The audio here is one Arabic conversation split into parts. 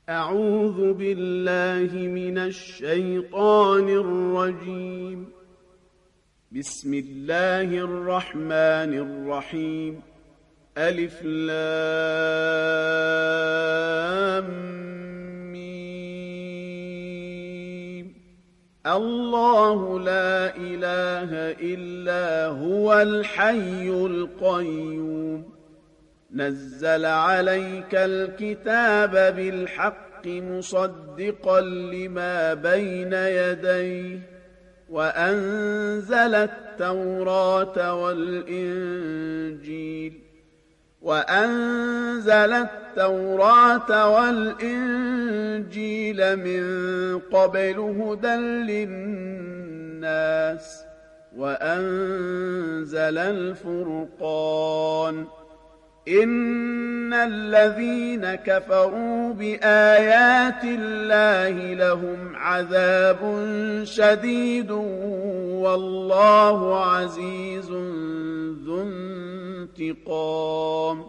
أعوذ بالله من الشيطان الرجيم. بسم الله الرحمن الرحيم. ألف لام ميم. الله لا إله إلا هو الحي القيوم. نزل عليك الكتاب بالحق مصدقا لما بين يديه وأنزل التوراة والإنجيل من قبل هدى للناس وأنزل الفرقان. إن الذين كفروا بآيات الله لهم عذاب شديد والله عزيز ذو انتقام.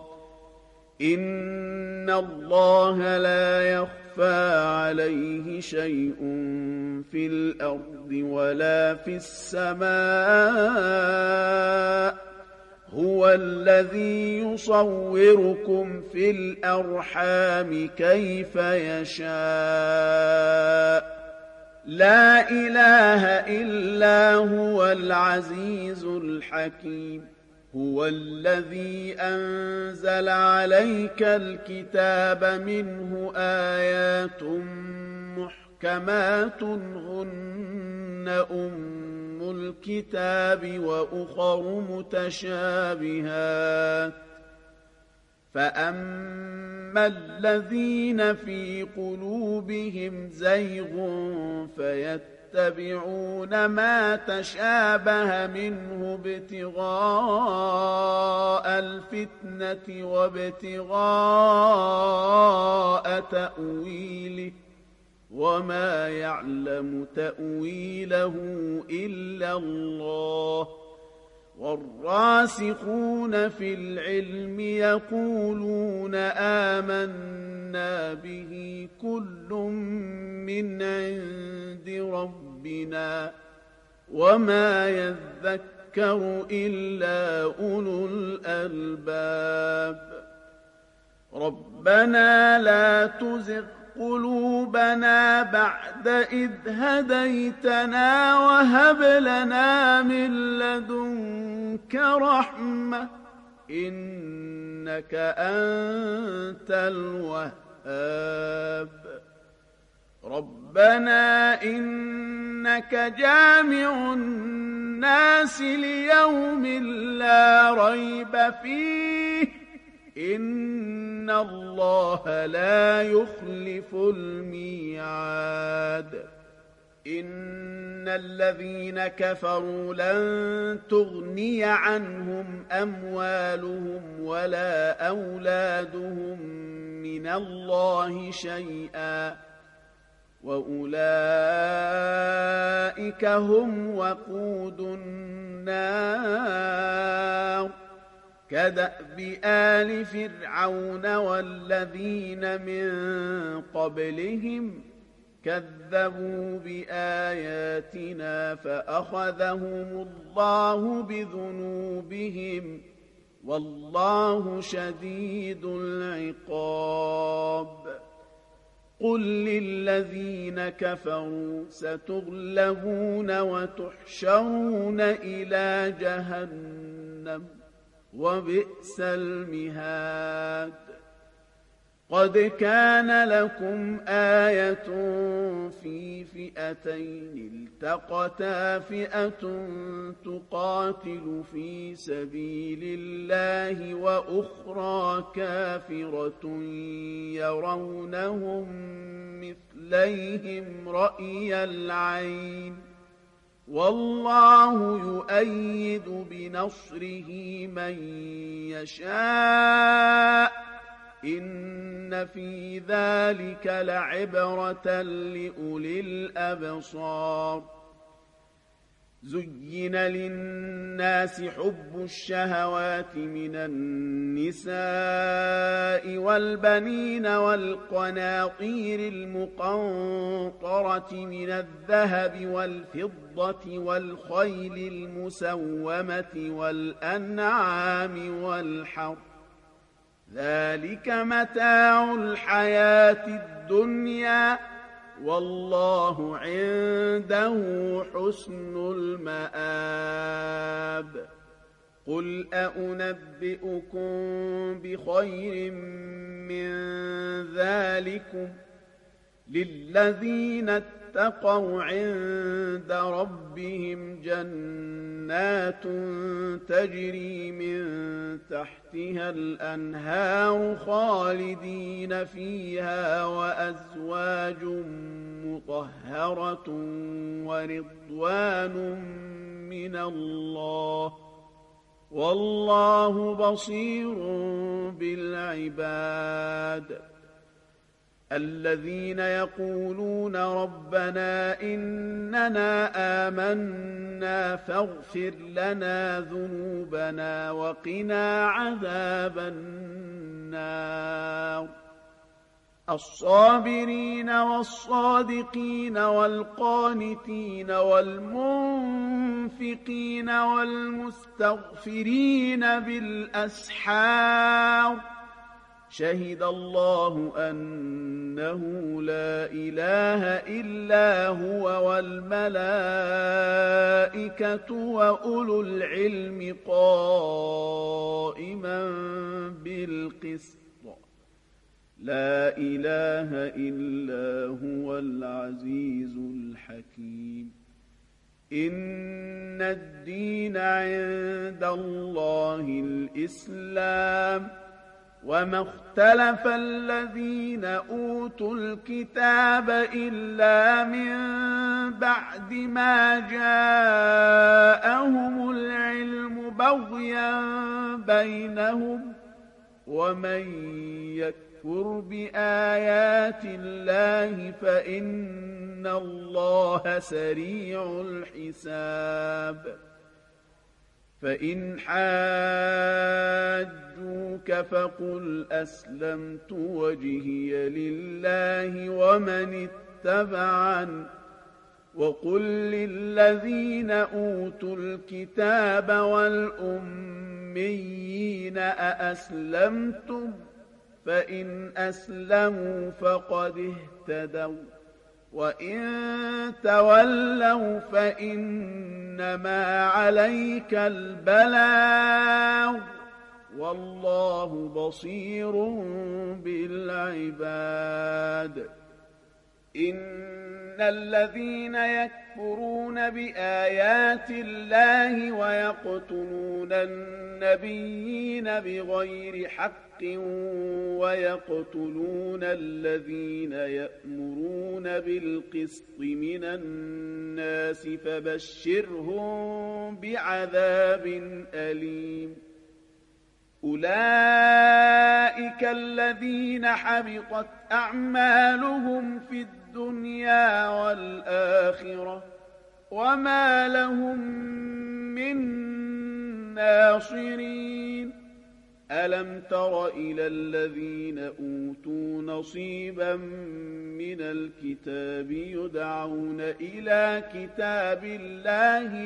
إن الله لا يخفى عليه شيء في الأرض ولا في السماء. هو الذي يصوركم في الأرحام كيف يشاء. لا إله إلا هو العزيز الحكيم. هو الذي أنزل عليك الكتاب منه آيات محكمات هن أم الكتاب وأخر متشابهات. فأما الذين في قلوبهم زيغ فيتبعون ما تشابه منه ابتغاء الفتنة وابتغاء تأويله وما يعلم تأويله إلا الله. والراسخون في العلم يقولون آمنا به كل من عند ربنا وما يذكر إلا أولو الألباب. ربنا لا تزغ قلوبنا بعد إذ هديتنا وهب لنا من لدنك رحمة إنك أنت الوهاب. ربنا إنك جامع الناس ليوم لا ريب فيه إن الله لا يخلف الميعاد. إن الذين كفروا لن تغني عنهم أموالهم ولا أولادهم من الله شيئا وأولئك هم وقود النار. كدأب آل فرعون والذين من قبلهم كذبوا بآياتنا فأخذهم الله بذنوبهم والله شديد العقاب. قل للذين كفروا ستغلبون وتحشرون إلى جهنم وبئس المهاد. قد كان لكم آية في فئتين التقتا فئة تقاتل في سبيل الله وأخرى كافرة يرونهم مثليهم رأي العين والله يؤيد بنصره من يشاء. إن في ذلك لعبرة لأولي الأبصار. زين للناس حب الشهوات من النساء والبنين والقناطير المقنطرة من الذهب والفضة والخيل المسومة والأنعام والحرث ذلك متاع الحياة الدنيا والله عنده حسن المآب قل أنبئكم بخير من ذلكم للذين اتقوا عند ربهم جنات تجري من تحتها الأنهار خالدين فيها وأزواج مطهرة ورضوان من الله والله بصير بالعباد الذين يقولون ربنا إننا آمنا فاغفر لنا ذنوبنا وقنا عذاب النار الصابرين والصادقين والقانتين والمنفقين والمستغفرين بالأسحار شهد الله أنه لا إله إلا هو والملائكة وأولو العلم قائما بالقسط لا إله إلا هو العزيز الحكيم إن الدين عند الله الإسلام وما اختلف الذين أوتوا الكتاب إلا من بعد ما جاءهم العلم بغيا بينهم ومن يكفر بآيات الله فإن الله سريع الحساب فإن حاجوك فقل أسلمت وجهي لله ومن اتبعن وقل للذين أوتوا الكتاب والأميين أأسلمتم فإن أسلموا فقد اهتدوا وإن تولوا فإنما عليك البلاغ والله بصير بالعباد إن الذين يكفرون بآيات الله ويقتلون النبيين بغير حق ويقتلون الذين يأمرون بالقسط من الناس فبشرهم بعذاب أليم أولئك الذين حبطت أعمالهم في الدنيا والآخرة وما لهم من ناصرين ألم تر إلى الذين أوتوا نصيبا من الكتاب يدعون إلى كتاب الله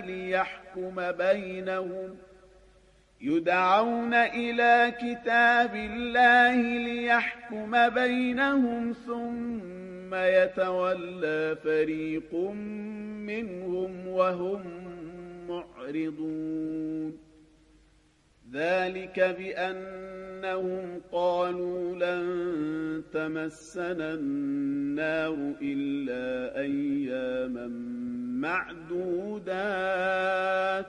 ليحكم بينهم ثم يتولى فريق منهم وهم معرضون ذلك بأنهم قالوا لن تمسنا النار إلا أياما معدودات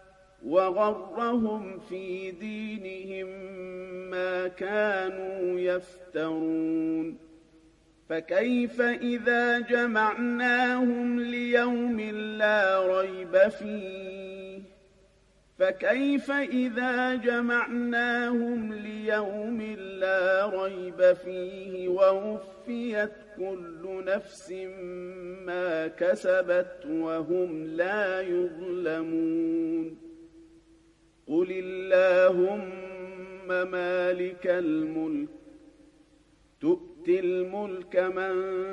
وغرهم في دينهم ما كانوا يفترون فكيف إذا جمعناهم ليوم لا ريب فيه فكيف إذا جمعناهم ليوم لا ريب فيه ووفيت كل نفس ما كسبت وهم لا يظلمون قل اللهم مالك الملك تؤتي الملك من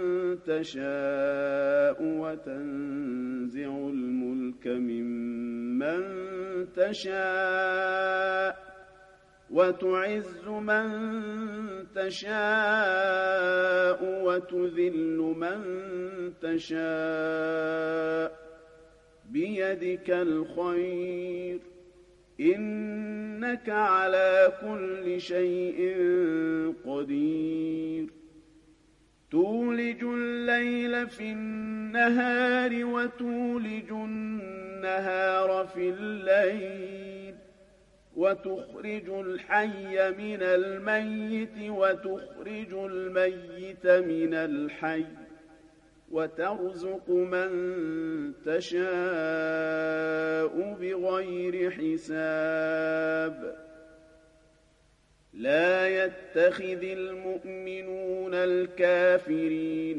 تشاء وتنزع الملك ممن تشاء وتعز من تشاء وتذل من تشاء بيدك الخير إنك على كل شيء قدير تولج الليل في النهار وتولج النهار في الليل وتخرج الحي من الميت وتخرج الميت من الحي وترزق من تشاء بغير حساب لا يتخذ المؤمنون الكافرين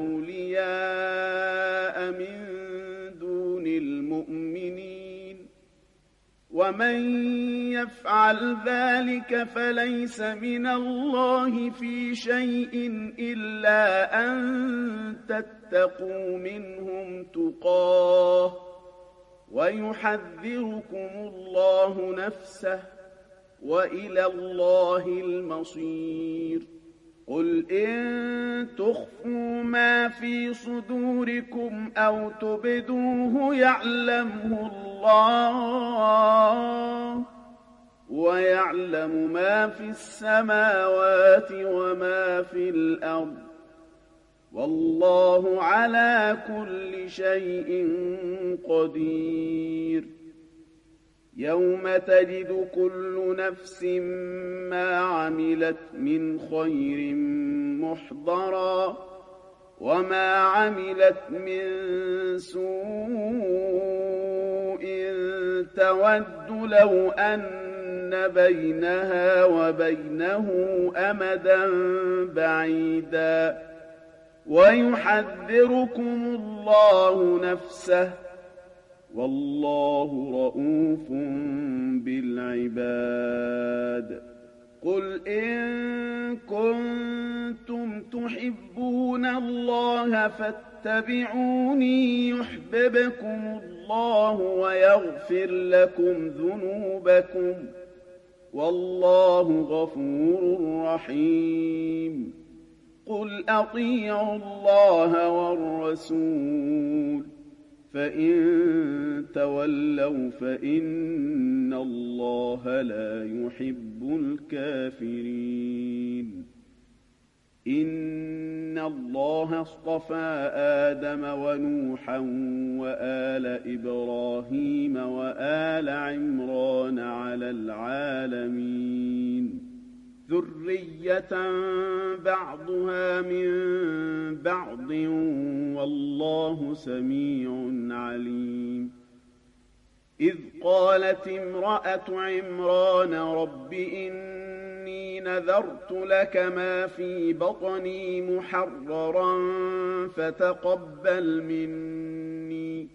أولياء من دون المؤمنين ومن يفعل ذلك فليس من الله في شيء إلا أن تتقوا منهم تقاه ويحذركم الله نفسه وإلى الله المصير قل إن تخفوا ما في صدوركم أو تبدوه يعلمه الله ويعلم ما في السماوات وما في الأرض والله على كل شيء قدير يوم تجد كل نفس ما عملت من خير محضرا وما عملت من سوء تود لو أن بينها وبينه أمدا بعيدا ويحذركم الله نفسه والله رءوف بالعباد قل إن كنتم تحبون الله فاتبعوني يحببكم الله ويغفر لكم ذنوبكم والله غفور رحيم قل أطيعوا الله والرسول فإن تولوا فإن الله لا يحب الكافرين إن الله اصطفى آدم ونوحا وآل إبراهيم وآل عمران على العالمين ذرية بعضها من بعض والله سميع عليم إذ قالت امرأة عمران رب إني نذرت لك ما في بطني محررا فتقبل مني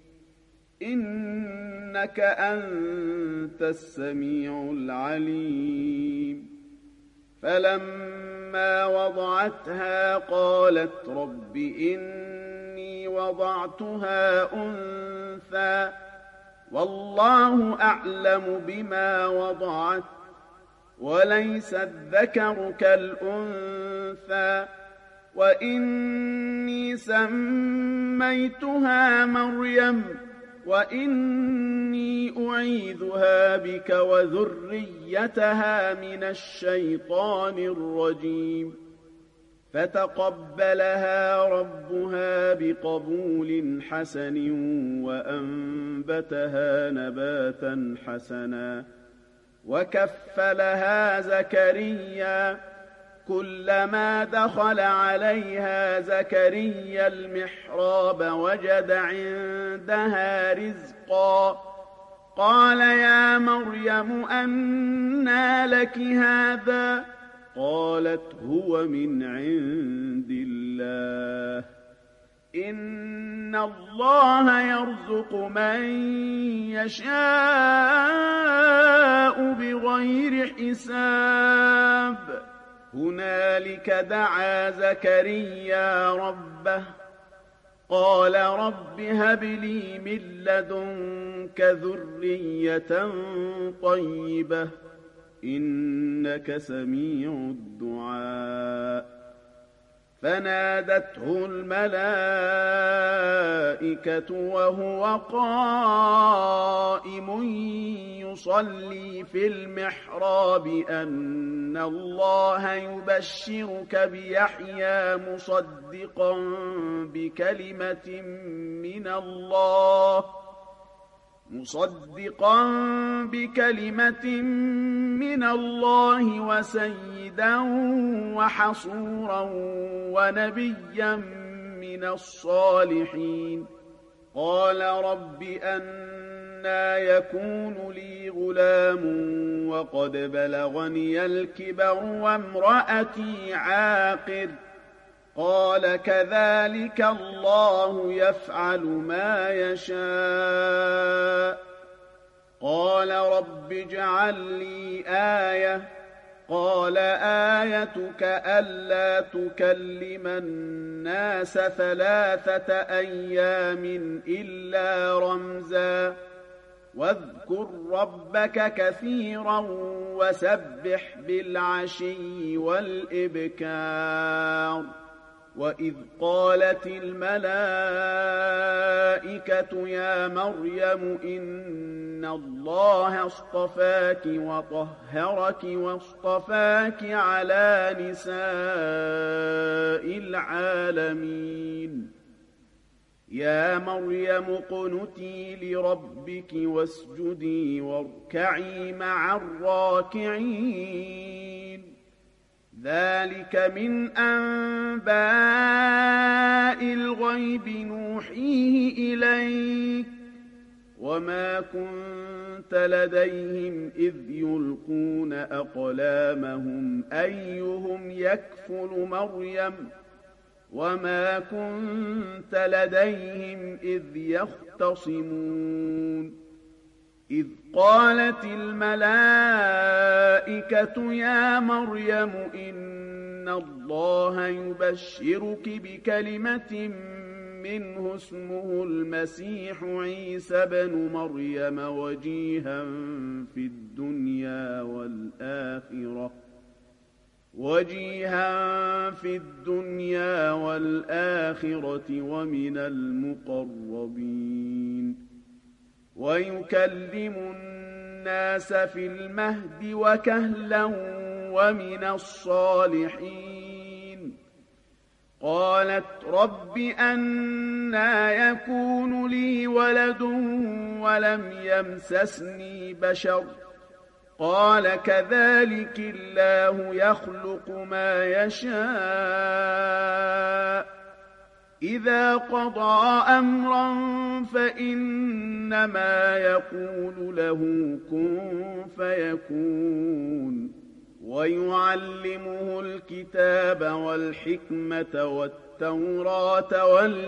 إنك أنت السميع العليم فلما وضعتها قالت رب إني وضعتها أنثى والله أعلم بما وضعت وليس الذكر كالأنثى وإني سميتها مريم وإني أعيذها بك وذريتها من الشيطان الرجيم فتقبلها ربها بقبول حسن وأنبتها نباتا حسنا وكفلها زكريا كلما دخل عليها زكريا المحراب وجد عندها رزقا قال يا مريم أنى لك هذا؟ قالت هو من عند الله، إن الله يرزق من يشاء بغير حساب. هنالك دعا زكريا ربه قال رب هب لي من لدنك ذرية طيبة إنك سميع الدعاء. فنادته الملائكة وهو قائم يصلي في المحراب أن الله يبشرك بيحيى مصدقا بكلمة من الله وسيدا وحصورا ونبيا من الصالحين. قال رب أنى يكون لي غلام وقد بلغني الكبر وامرأتي عاقر؟ قال كذلك الله يفعل ما يشاء. قال رب اجعل لي آية. قال آيتك ألا تكلم الناس 3 أيام إلا رمزا واذكر ربك كثيرا وسبح بالعشي والإبكار. وإذ قالت الملائكة يا مريم إن الله اصطفاك وطهرك واصطفاك على نساء العالمين. يا مريم اقنتي لربك واسجدي واركعي مع الراكعين. ذلك من أنباء الغيب نوحيه إليك وما كنت لديهم إذ يلقون أقلامهم أيهم يكفل مريم وما كنت لديهم إذ يختصمون. إذ قالت الملائكة يا مريم إن الله يبشرك بكلمة منه اسمه المسيح عيسى بن مريم وجيها في الدنيا والآخرة ومن المقربين. ويكلم الناس في المهد وكهلا ومن الصالحين. قالت رب أنى يكون لي ولد ولم يمسسني بشر؟ قال كذلك الله يخلق ما يشاء إذا قضى أمرا فإنما يقول له كن فيكون. ويعلمه الكتاب والحكمة والتوراة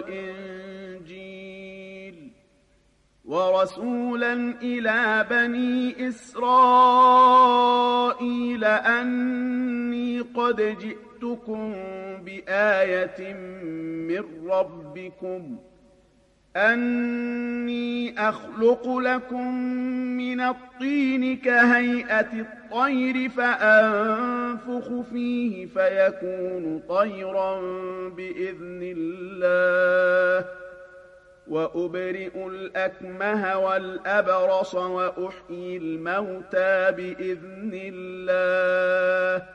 والإنجيل ورسولا إلى بني إسرائيل أني قد جئتكم بآية من ربكم أني أخلق لكم من الطين كهيئة الطير فأنفخ فيه فيكون طيرا بإذن الله وأبرئ الأكمه والأبرص وأحيي الموتى بإذن الله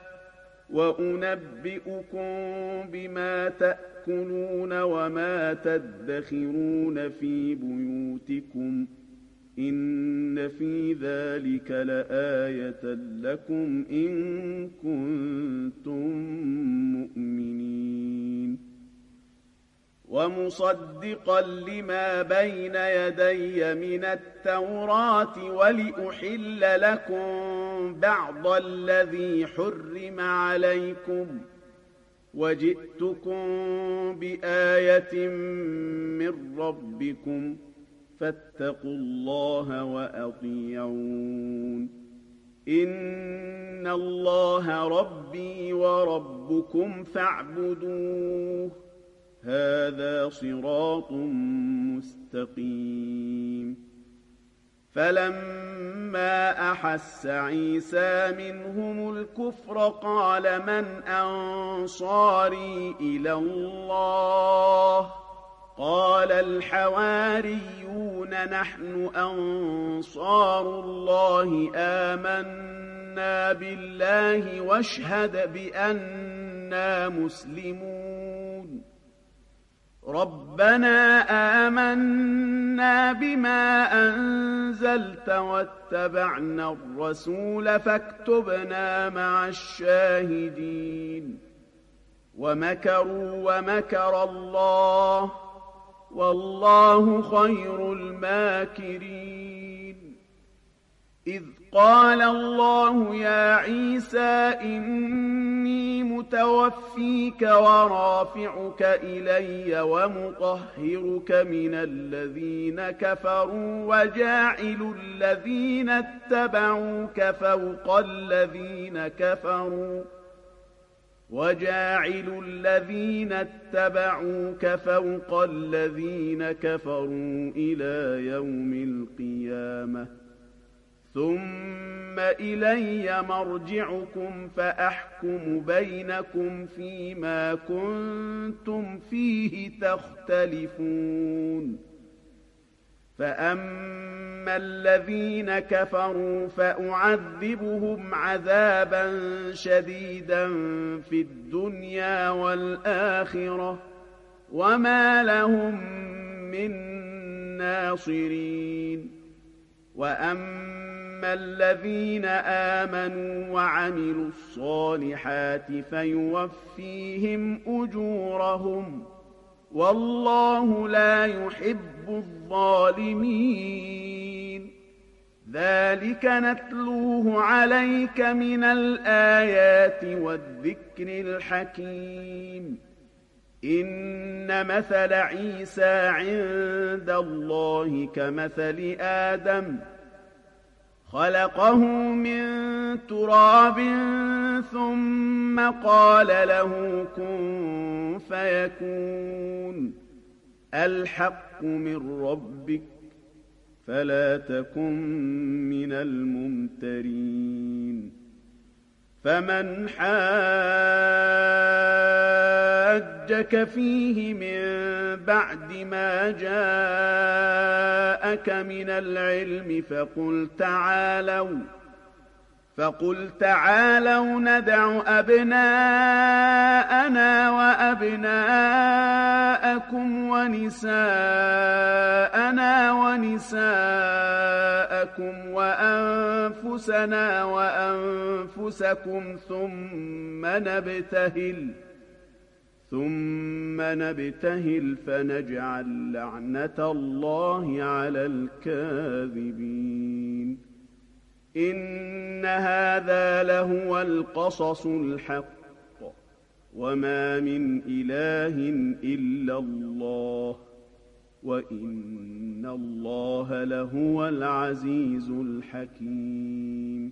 وأنبئكم بما تأكلون وما تدخرون في بيوتكم إن في ذلك لآية لكم إن كنتم مؤمنين. ومصدقا لما بين يدي من التوراة ولأحل لكم بعض الذي حرم عليكم وجئتكم بآية من ربكم فاتقوا الله وأطيعون إن الله ربي وربكم فاعبدوه هذا صراط مستقيم فلما أحس عيسى منهم الكفر قال من أنصاري إلى الله قال الحواريون نحن أنصار الله آمنا بالله واشهد بأننا مسلمون ربنا آمنا بما أنزلت واتبعنا الرسول فاكتبنا مع الشاهدين ومكروا ومكر الله والله خير الماكرين إذ قال الله يا عيسى إني متوفيك ورافعك إلي ومطهرك من الذين كفروا وجاعل الذين اتبعوك فوق الذين كفروا إلى يوم القيامة ثم إلي مرجعكم فأحكم بينكم فيما كنتم فيه تختلفون فأما الذين كفروا فأعذبهم عذابا شديدا في الدنيا والآخرة وما لهم من ناصرين وأما الذين آمنوا وعملوا الصالحات فيوفيهم أجورهم والله لا يحب الظالمين ذلك نتلوه عليك من الآيات والذكر الحكيم إن مثل عيسى عند الله كمثل آدم خلقه من تراب ثم قال له كن فيكون الحق من ربك فلا تكن من الممترين فمن حاجك فيه من بعد ما جاءك من العلم فقل تعالوا ندع أبناءنا وأبناءكم ونساءنا ونساءكم وأنفسنا وأنفسكم ثم نبتهل فنجعل لعنة الله على الكاذبين إن هذا لهو القصص الحق وما من إله إلا الله وإن الله لهو العزيز الحكيم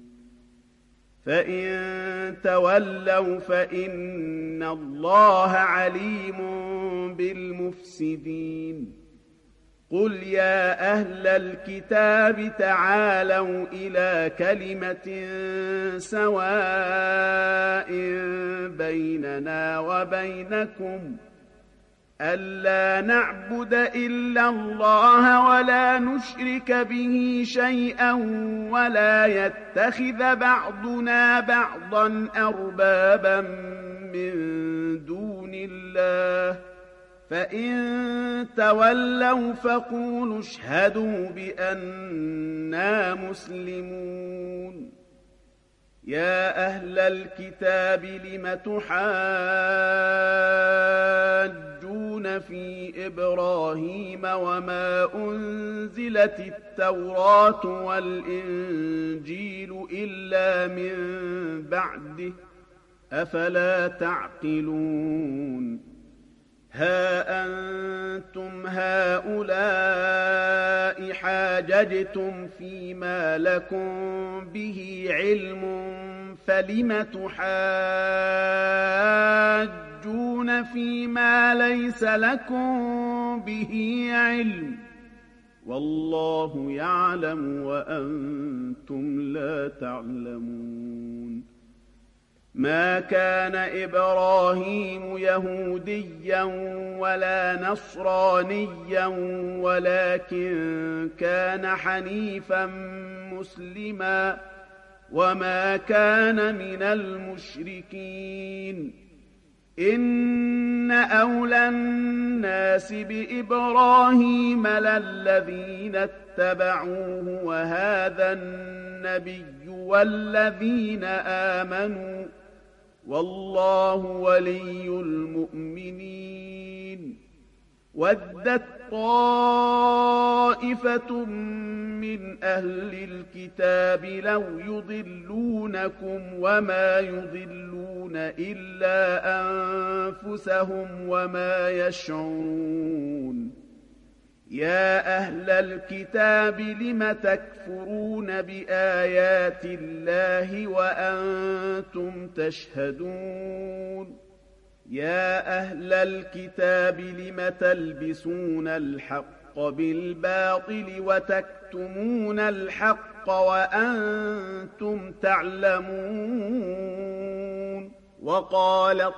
فإن تولوا فإن الله عليم بالمفسدين قل يا أهل الكتاب تعالوا إلى كلمة سواء بيننا وبينكم ألا نعبد إلا الله ولا نشرك به شيئا ولا يتخذ بعضنا بعضا أربابا من دون الله فإن تولوا فقولوا اشهدوا بأننا مسلمون يا أهل الكتاب لم تحاجون في إبراهيم وما أنزلت التوراة والإنجيل إلا من بعده أفلا تعقلون ها أنتم هؤلاء حاججتم فيما لكم به علم فلم تحاجون فيما ليس لكم به علم والله يعلم وأنتم لا تعلمون ما كان إبراهيم يهوديا ولا نصرانيا ولكن كان حنيفا مسلما وما كان من المشركين إن أولى الناس بإبراهيم للذين اتبعوه وهذا النبي والذين آمنوا والله ولي المؤمنين ودت طائفة من أهل الكتاب لو يضلونكم وما يضلون إلا أنفسهم وما يشعرون يا أهل الكتاب لم تكفرون بآيات الله وأنتم تشهدون يا أهل الكتاب لم تلبسون الحق بالباطل وتكتمون الحق وأنتم تعلمون وقالت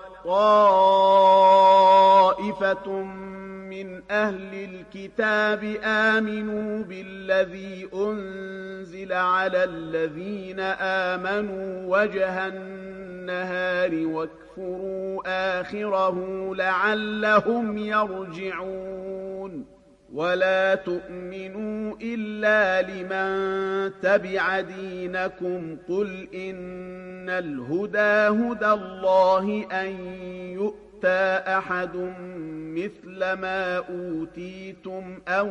طائفة من أهل الكتاب آمنوا بالذي أنزل على الذين آمنوا وجه النهار واكفروا آخره لعلهم يرجعون ولا تؤمنوا إلا لمن تبع دينكم قل إن الهدى هدى الله أن يؤتى أحد مثل ما أوتيتم أو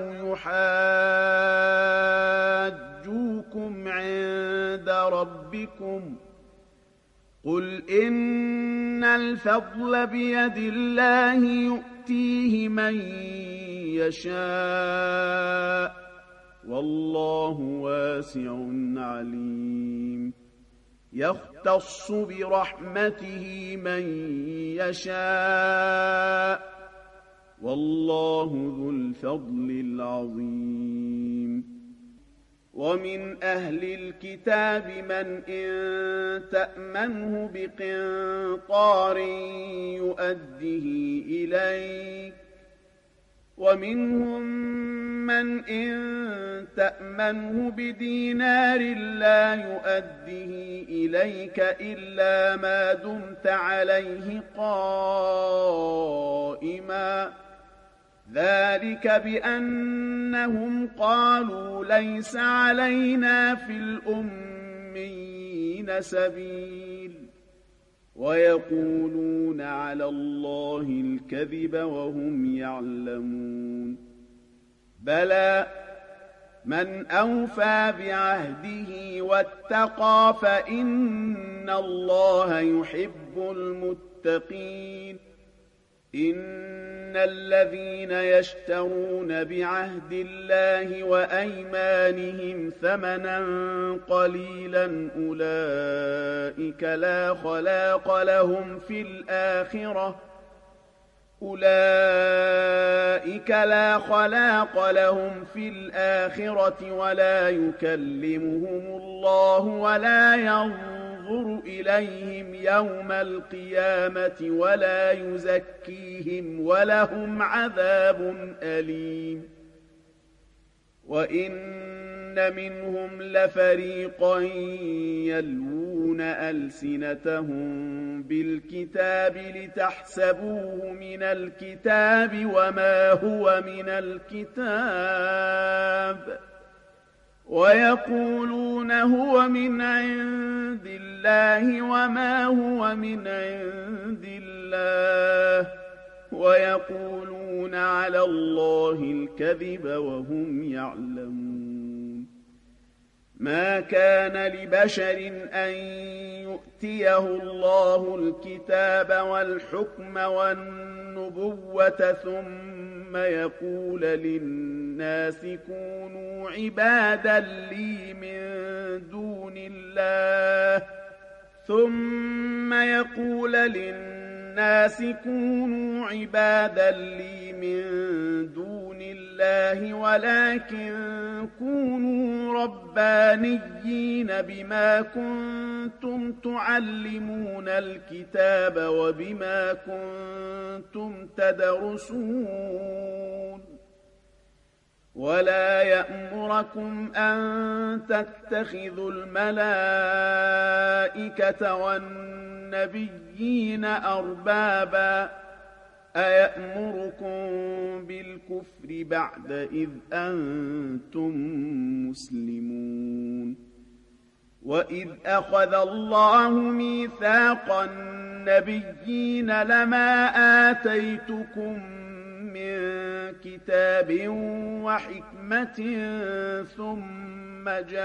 يحاجوكم عند ربكم قل إن الفضل بيد الله يؤتيه من يشاء والله واسع عليم يختص برحمته من يشاء والله ذو الفضل العظيم ومن أهل الكتاب من إن تأمنه بقنطار يؤده إليك ومنهم من إن تأمنه بدينار لا يؤده إليك إلا ما دمت عليه قائما ذلك بأنهم قالوا ليس علينا في الأميين سبيل ويقولون على الله الكذب وهم يعلمون بلى من أوفى بعهده واتقى فإن الله يحب المتقين إن الذين يشترون بعهد الله وأيمانهم ثمنا قليلا أولئك لا خلاق لهم في الآخرة ولا يكلمهم الله ولا ينظر إليهم يوم القيامة ولا يزكيهم ولهم عذاب أليم وإن منهم لفريقا يلوون ألسنتهم بالكتاب لتحسبوه من الكتاب وما هو من الكتاب ويقولون هو من عند الله وما هو من عند الله ويقولون على الله الكذب وهم يعلمون. ما كان لبشر أن يؤتيه الله الكتاب والحكم والنبوة ثم يقول للناس كونوا عبادا لي من دون الله ولكن كونوا ربانيين بما كنتم تعلمون الكتاب وبما كنتم تدرسون. ولا يأمركم أن تتخذوا الملائكة والنبيين أربابا أيأمركم بالكفر بعد إذ أنتم مسلمون. وإذ أخذ الله ميثاق النبيين لما آتيتكم من كتاب وحكمة ثم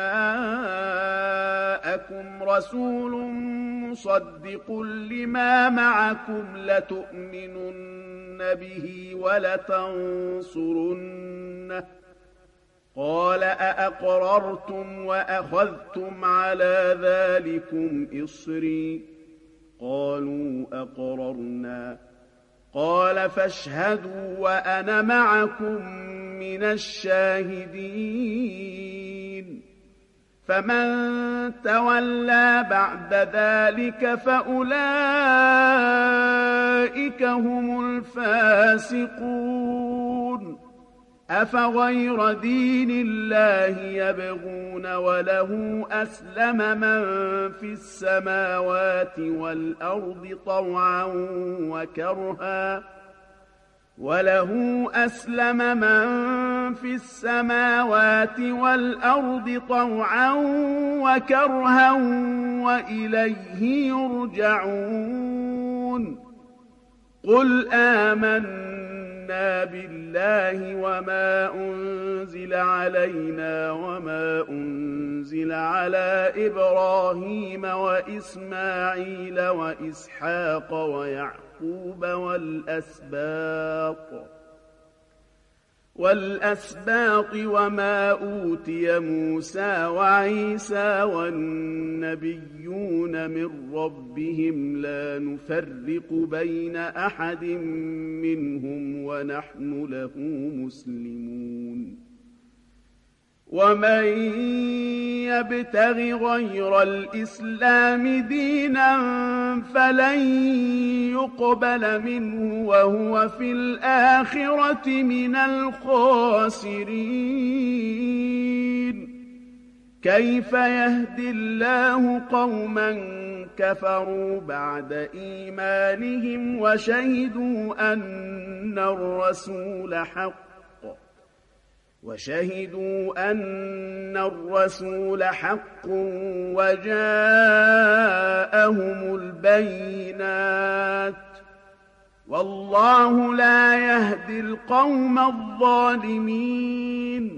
جاءكم رسول مصدق لما معكم لتؤمنن به ولتنصرنه قال أأقررتم وأخذتم على ذلكم إصري قالوا أقررنا قال فاشهدوا وأنا معكم من الشاهدين. فمن تولى بعد ذلك فأولئك هم الفاسقون. أفغير دين الله يبغون وله أسلم من في السماوات والأرض طوعا وكرها وإليه يرجعون. قل آمنا بالله وما أنزل علينا وما أنزل على إبراهيم وإسماعيل وإسحاق ويعقوب والأسباط وما أوتي موسى وعيسى والنبيون من ربهم لا نفرق بين أحد منهم ونحن له مسلمون. ومن يبتغ غير الإسلام دينا فلن يقبل منه وهو في الآخرة من الخاسرين. كيف يهدي الله قوما كفروا بعد إيمانهم وشهدوا أن الرسول حق وجاءهم البينات والله لا يهدي القوم الظالمين.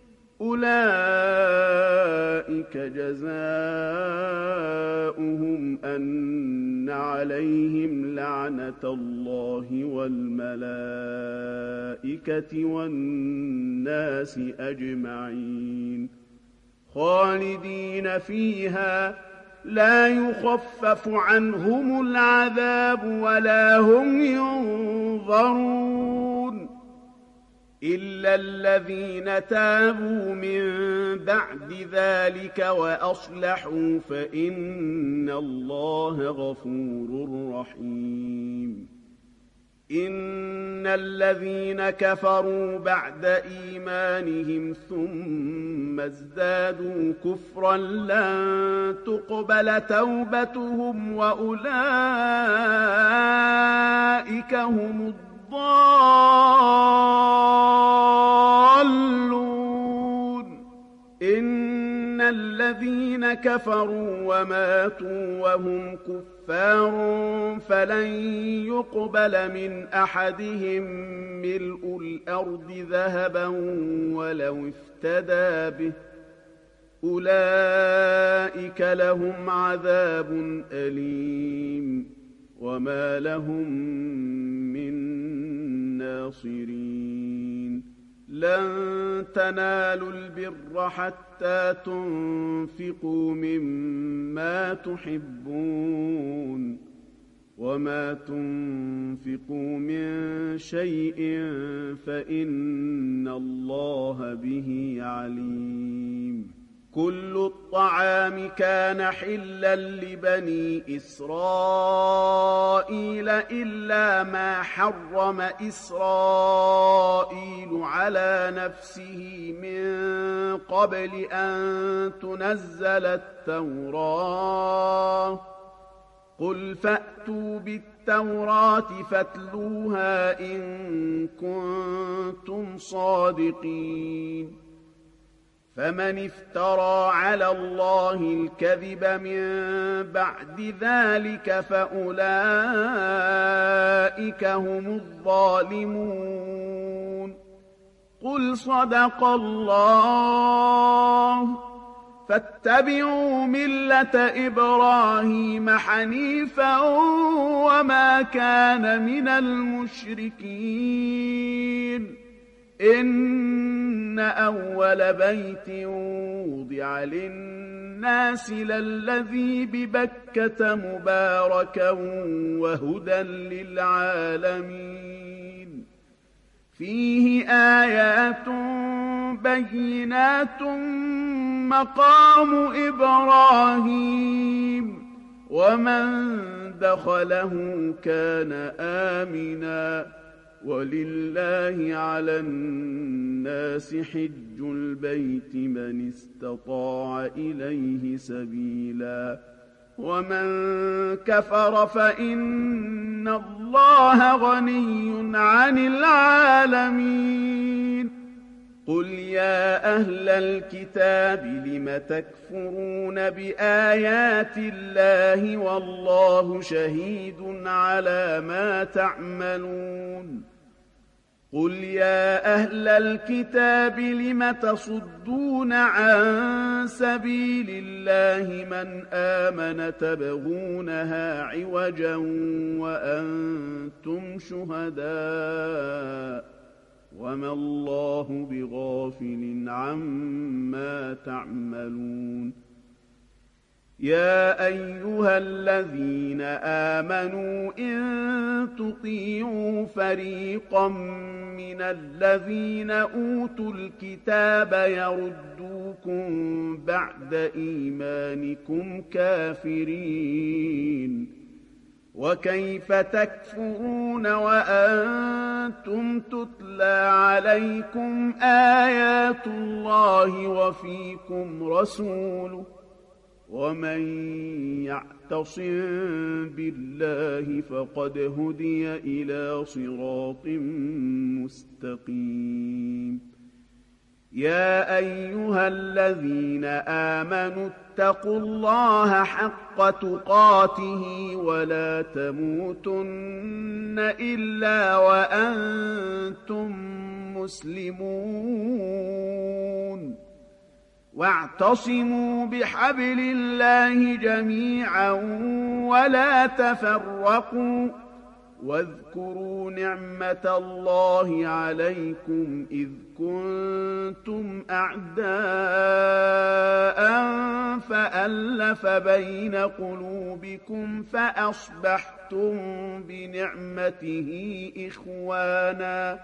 أولئك جزاؤهم أن عليهم لعنة الله والملائكة والناس أجمعين خالدين فيها لا يخفف عنهم العذاب ولا هم ينظرون إلا الذين تابوا من بعد ذلك وأصلحوا فإن الله غفور رحيم. إن الذين كفروا بعد إيمانهم ثم ازدادوا كفرا لن تقبل توبتهم وأولئك هم الضالون. إن الذين كفروا وماتوا وهم كفار فلن يقبل من أحدهم ملء الأرض ذهبا ولو افتدى به أولئك لهم عذاب أليم وما لهم من ناصرين لن تنالوا البر حتى تنفقوا مما تحبون وما تنفقوا من شيء فإن الله به عليم كل الطعام كان حلا لبني إسرائيل إلا ما حرم إسرائيل على نفسه من قبل أن تنزل التوراة قل فأتوا بالتوراة فاتلوها إن كنتم صادقين فمن افترى على الله الكذب من بعد ذلك فأولئك هم الظالمون قل صدق الله فاتبعوا ملة إبراهيم حنيفا وما كان من المشركين إن أول بيت وضع للناس للذي ببكة مباركا وهدى للعالمين فيه آيات بينات مقام إبراهيم ومن دخله كان آمناً ولله على الناس حج البيت من استطاع إليه سبيلا ومن كفر فإن الله غني عن العالمين قل يا أهل الكتاب لم تكفرون بآيات الله والله شهيد على ما تعملون قل يا أهل الكتاب لم تصدون عن سبيل الله من آمن تبغونها عوجا وأنتم شهداء وما الله بغافل عما تعملون يا أيها الذين آمنوا إن تطيعوا فريقا من الذين أوتوا الكتاب يردوكم بعد إيمانكم كافرين وكيف تكفرون وأنتم تتلى عليكم آيات الله وفيكم رسوله ومن يعتصم بالله فقد هدي إلى صراط مستقيم يا أيها الذين آمنوا اتقوا الله حق تقاته ولا تموتن إلا وأنتم مسلمون واعتصموا بحبل الله جميعا ولا تفرقوا واذكروا نعمة الله عليكم إذ كنتم أعداء فألف بين قلوبكم فأصبحتم بنعمته إخوانا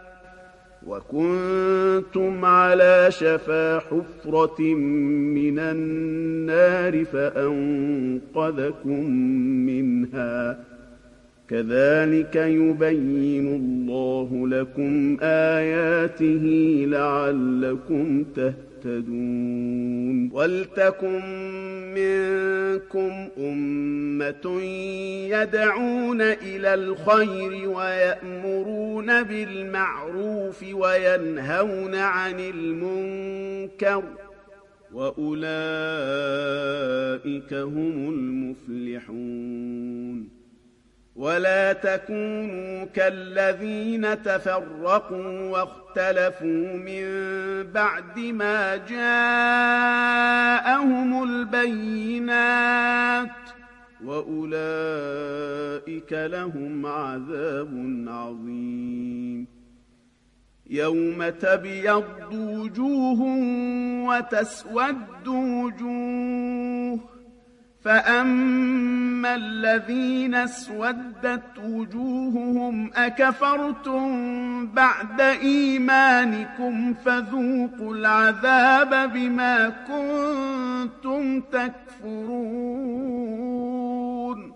وكنتم على شفا حفرة من النار فأنقذكم منها كذلك يبين الله لكم آياته لعلكم تهتدون ولتكن منكم أمة يدعون إلى الخير ويأمرون بالمعروف وينهون عن المنكر وأولئك هم المفلحون ولا تكونوا كالذين تفرقوا واختلفوا من بعد ما جاءهم البينات وأولئك لهم عذاب عظيم يوم تبيض وجوه وتسود وجوه فأما الذين اسودت وجوههم أكفرتم بعد إيمانكم فذوقوا العذاب بما كنتم تكفرون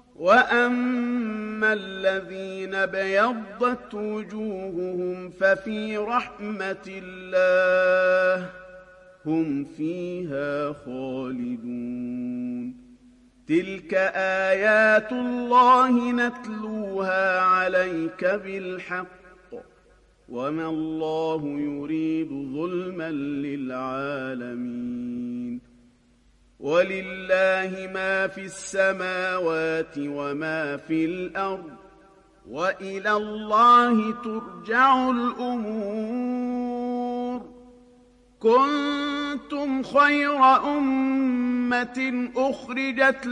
وأما الذين بيضت وجوههم ففي رحمة الله هم فيها خالدون تلك آيات الله نتلوها عليك بالحق وما الله يريد ظلما للعالمين ولله ما في السماوات وما في الأرض وإلى الله ترجع الأمور كنتم خير أمة أخرجت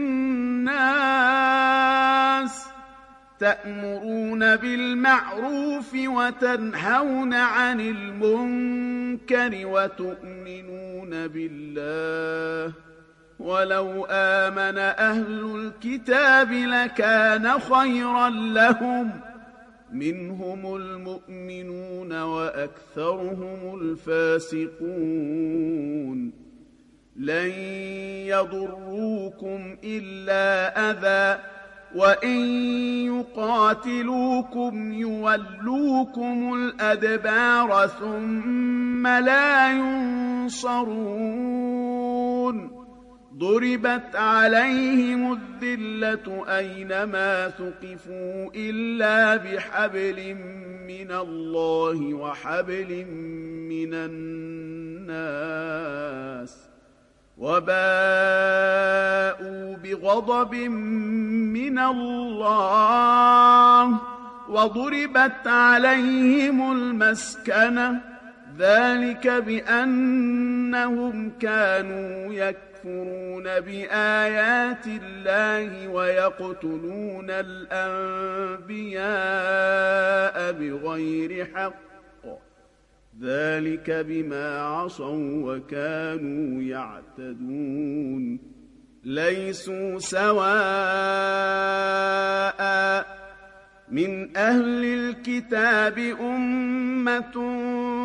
للناس تأمرون بالمعروف وتنهون عن المنكر وتؤمنون بالله ولو آمن أهل الكتاب لكان خيرا لهم منهم المؤمنون وأكثرهم الفاسقون لن يضروكم إلا أذى وإن يقاتلوكم يولوكم الأدبار ثم لا ينصرون ضربت عليهم الذلة أينما ثقفوا إلا بحبل من الله وحبل من الناس وباءوا بغضب من الله وضربت عليهم المسكنة ذلك بأنهم كانوا يكفرون بآيات الله ويقتلون الأنبياء بغير حق ذلك بما عصوا وكانوا يعتدون ليسوا سواء من أهل الكتاب أمة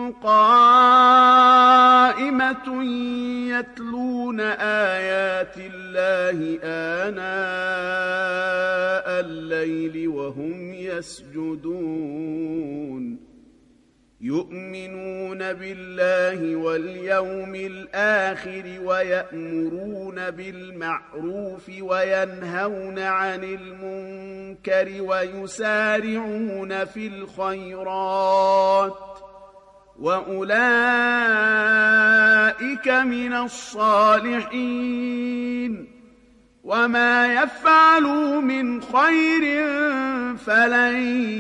قائمة يتلون آيات الله آناء الليل وهم يسجدون يؤمنون بالله واليوم الآخر ويأمرون بالمعروف وينهون عن المنكر ويسارعون في الخيرات وأولئك من الصالحين وما يفعلوا من خير فلن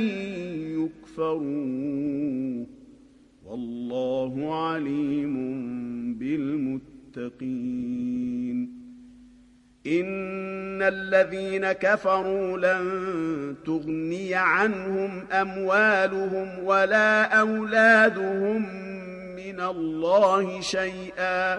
يكفروا والله عليم بالمتقين إن الذين كفروا لن تغني عنهم أموالهم ولا أولادهم من الله شيئا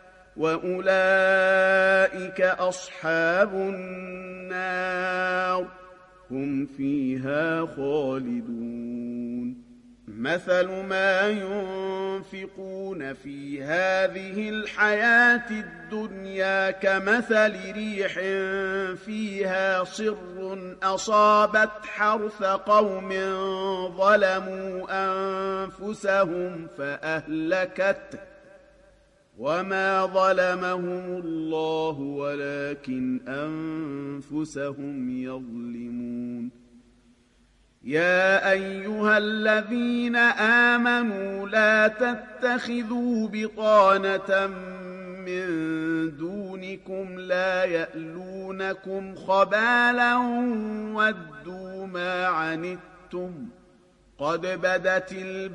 وأولئك أصحاب النار هم فيها خالدون مثل ما ينفقون في هذه الحياة الدنيا كمثل ريح فيها صر أصابت حرث قوم ظلموا أنفسهم فأهلكته وما ظلمهم الله ولكن أنفسهم يظلمون يا أيها الذين آمنوا لا تتخذوا بطانة من دونكم لا يألونكم خبالا ودوا ما عنتم قد بدت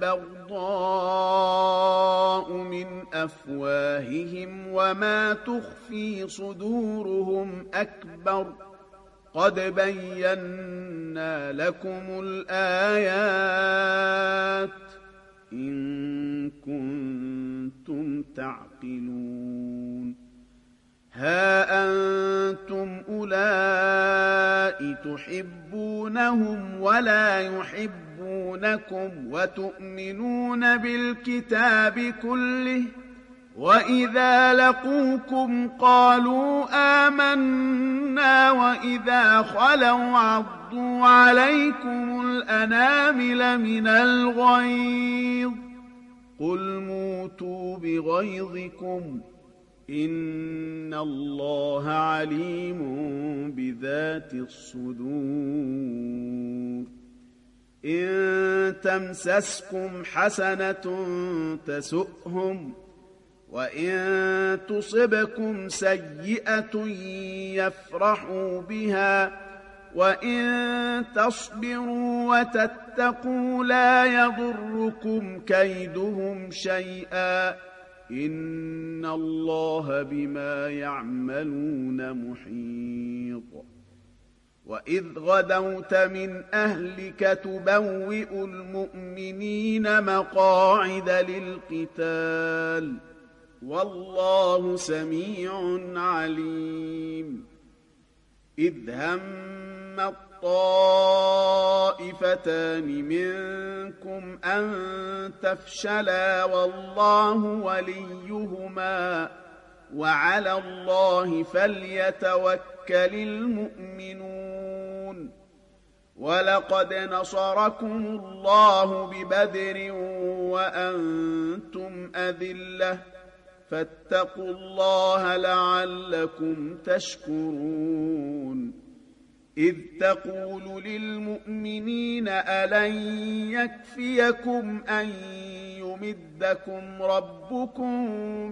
البغضاء من أفواههم وما تخفي صدورهم أكبر قد بينا لكم الآيات إن كنتم تعقلون ها أنتم أولئك تحبونهم ولا يحبونكم وتؤمنون بالكتاب كله وإذا لقوكم قالوا آمنا وإذا خلوا عضوا عليكم الأنامل من الغيظ قل موتوا بغيظكم إن الله عليم بذات الصدور إن تمسسكم حسنة تسؤهم وإن تصبكم سيئة يفرحوا بها وإن تصبروا وتتقوا لا يضركم كيدهم شيئا إن الله بما يعملون محيط وإذ غدوت من أهلك تبوئ المؤمنين مقاعد للقتال والله سميع عليم إذ هم الطائفتان منكم أن تفشلا والله وليهما وعلى الله فليتوكل المؤمنون ولقد نصركم الله ببدر وأنتم أذلة فاتقوا الله لعلكم تشكرون إذ تقول للمؤمنين ألن يكفيكم أن يمدكم ربكم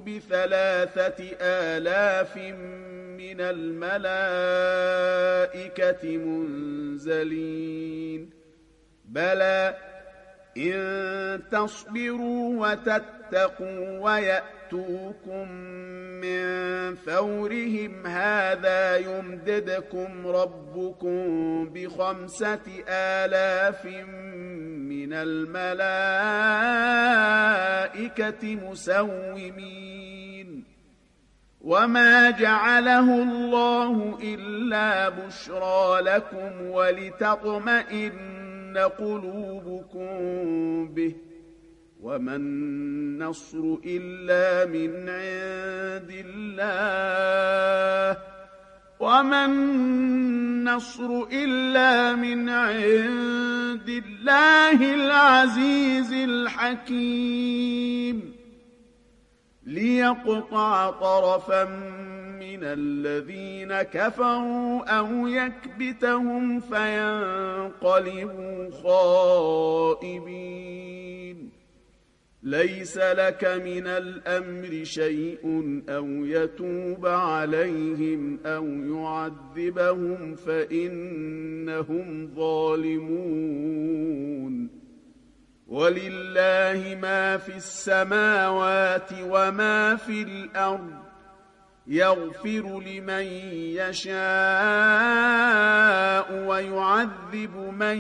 ب3,000 من الملائكة منزلين بلى إن تصبروا وتتقوا ويأتوكم من فورهم هذا يمددكم ربكم ب5,000 من الملائكة مسومين وما جعله الله إلا بشرى لكم ولتطمئن قلوبكم به وما النصر إلا من عند الله العزيز الحكيم ليقطع طرفا من الذين كفروا أو يكبتهم فينقلبوا خائبين ليس لك من الأمر شيء أو يتوب عليهم أو يعذبهم فإنهم ظالمون ولله ما في السماوات وما في الأرض يغفر لمن يشاء ويعذب من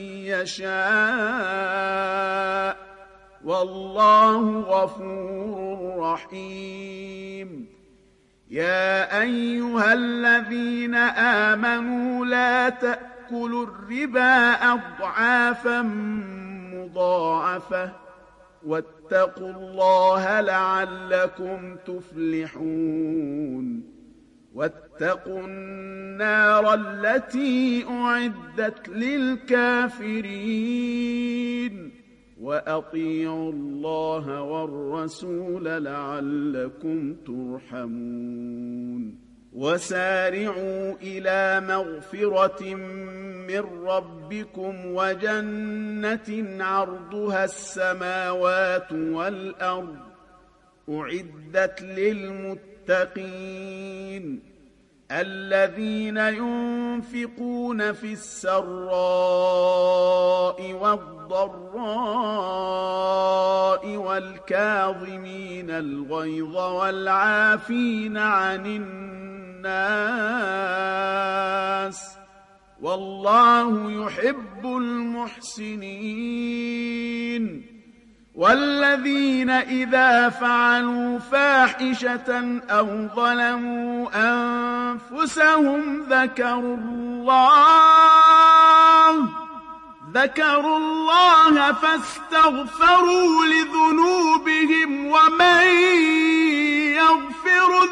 يشاء والله غفور رحيم يا أيها الذين آمنوا لا تأكلوا الربا أضعافا مضاعفة واتقوا الله لعلكم تفلحون واتقوا النار التي أعدت للكافرين وأطيعوا الله والرسول لعلكم ترحمون وسارعوا إلى مغفرة من ربكم وجنة عرضها السماوات والأرض أعدت للمتقين الذين ينفقون في السراء والضراء والكاظمين الغيظ والعافين عن الناس والله يحب المحسنين والذين إذا فعلوا فاحشة أو ظلموا أنفسهم ذكروا الله فاستغفروا لذنوبهم ومن يغفر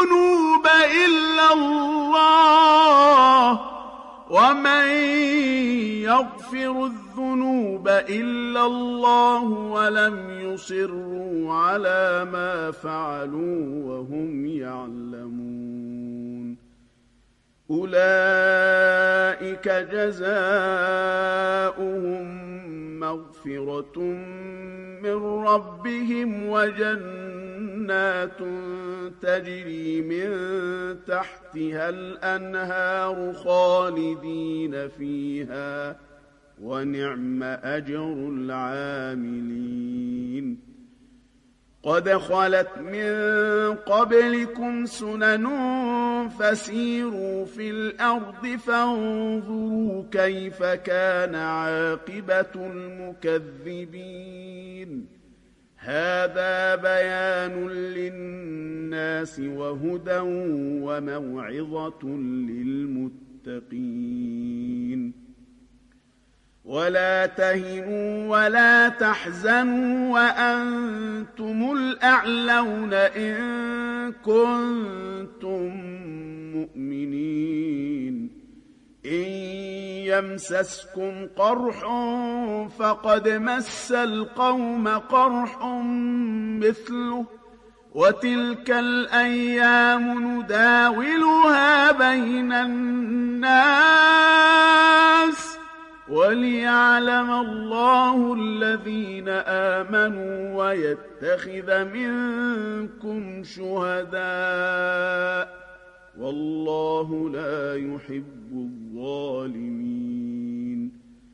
الذنوب إلا الله ولم يصروا على ما فعلوا وهم يعلمون أولئك جزاؤهم مغفرة من ربهم وجنات تجري من تحتها الأنهار خالدين فيها ونعم أجر العاملين قد خلت من قبلكم سنن فسيروا في الأرض فانظروا كيف كان عاقبة المكذبين هذا بيان للناس وهدى وموعظة للمتقين ولا تهنوا ولا تحزنوا وأنتم الأعلون إن كنتم مؤمنين إن يمسسكم قرح فقد مس القوم قرح مثله وتلك الأيام نداولها بين الناس وليعلم الله الذين آمنوا ويتخذ منكم شهداء والله لا يحب الظالمين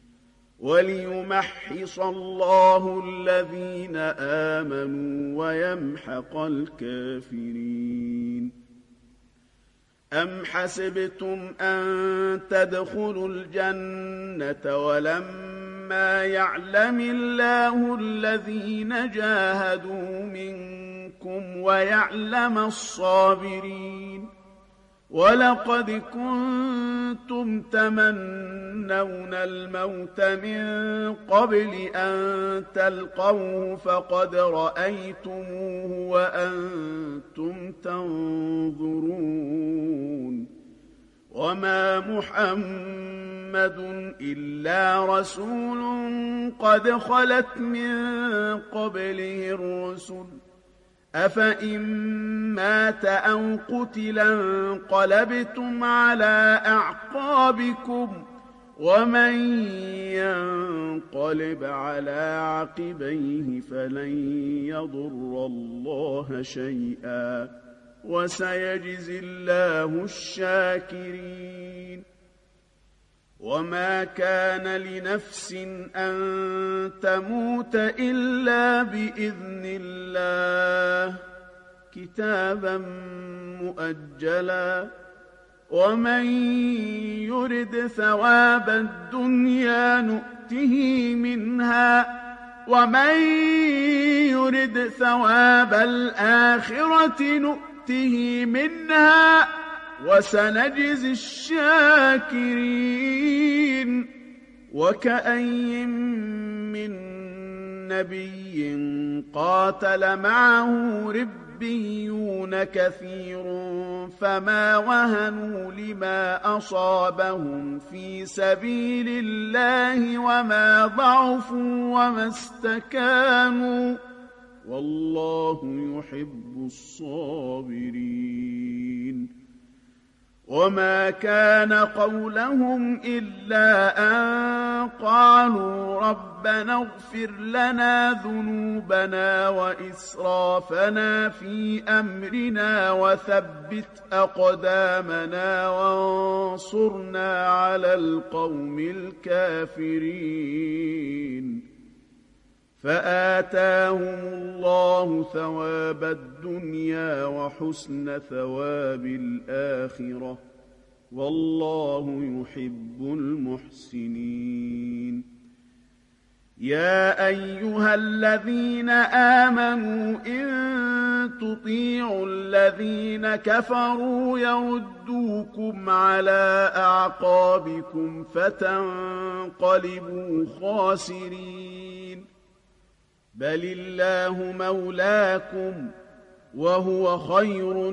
وليمحص الله الذين آمنوا ويمحق الكافرين أم حسبتم أن تدخلوا الجنة ولما يعلم الله الذين جاهدوا منكم ويعلم الصابرين ولقد كنتم تمنون الموت من قبل أن تلقوه فقد رأيتموه وأنتم تنظرون وما محمد إلا رسول قد خلت من قبله الرسل أفإن مات أو قتلا انقلبتم على أعقابكم ومن ينقلب على عقبيه فلن يضر الله شيئا وسيجزي الله الشاكرين وما كان لنفس أن تموت إلا بإذن الله كتابا مؤجلا ومن يرد ثواب الدنيا نؤته منها ومن يرد ثواب الآخرة نؤته منها وسنجزي الشاكرين وكأي من نبي قاتل معه ربيون كثير فما وهنوا لما أصابهم في سبيل الله وما ضعفوا وما استكانوا والله يحب الصابرين وما كان قولهم إلا أن قالوا ربنا اغفر لنا ذنوبنا وإسرافنا في أمرنا وثبت أقدامنا وانصرنا على القوم الكافرين فآتاهم الله ثواب الدنيا وحسن ثواب الآخرة والله يحب المحسنين يا أيها الذين آمنوا إن تطيعوا الذين كفروا يردوكم على أعقابكم فتنقلبوا خاسرين بل الله مولاكم وهو خير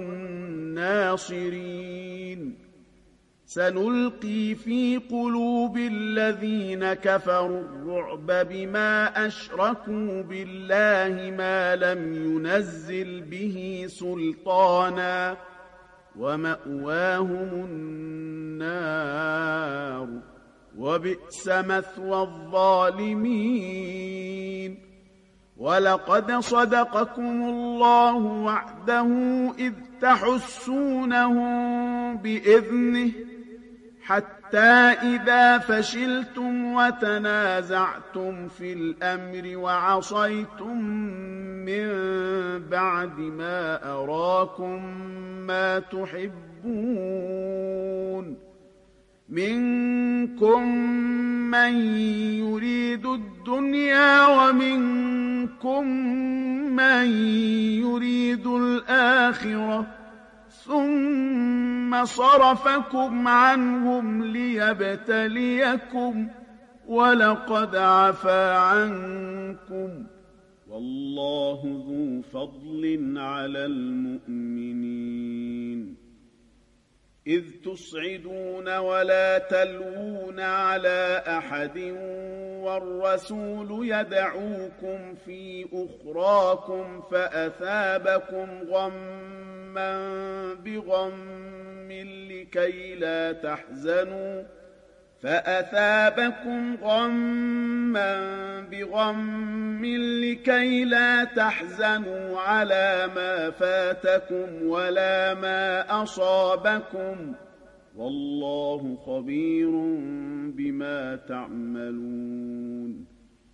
الناصرين سنلقي في قلوب الذين كفروا الرعب بما أشركوا بالله ما لم ينزل به سلطانا ومأواهم النار وبئس مثوى الظالمين ولقد صدقكم الله وعده إذ تحسونهم بإذنه حتى إذا فشلتم وتنازعتم في الأمر وعصيتم من بعد ما أراكم ما تحبون منكم من يريد الدنيا ومنكم من يريد الآخرة ثم صرفكم عنهم ليبتليكم ولقد عفا عنكم والله ذو فضل على المؤمنين إذ تصعدون ولا تلوون على أحد والرسول يدعوكم في أخراكم فأثابكم غما بغم لكي لا تحزنوا على ما فاتكم ولا ما أصابكم والله خبير بما تعملون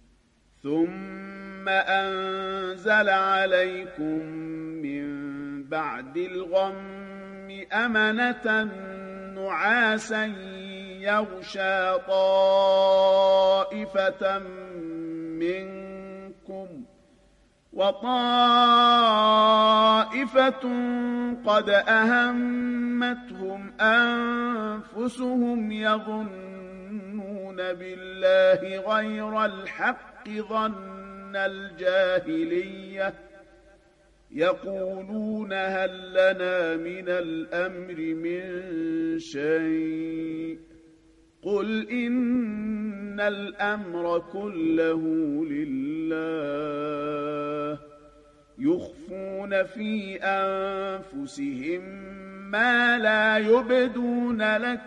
ثم أنزل عليكم من بعد الغم أمنة نعاسا يغشى طائفة منكم وطائفة قد أهمتهم أنفسهم يظنون بالله غير الحق ظن الجاهلية يقولون هل لنا من الأمر من شيء قل إن الأمر كله لله يخفون في أنفسهم ما لا يبدون لك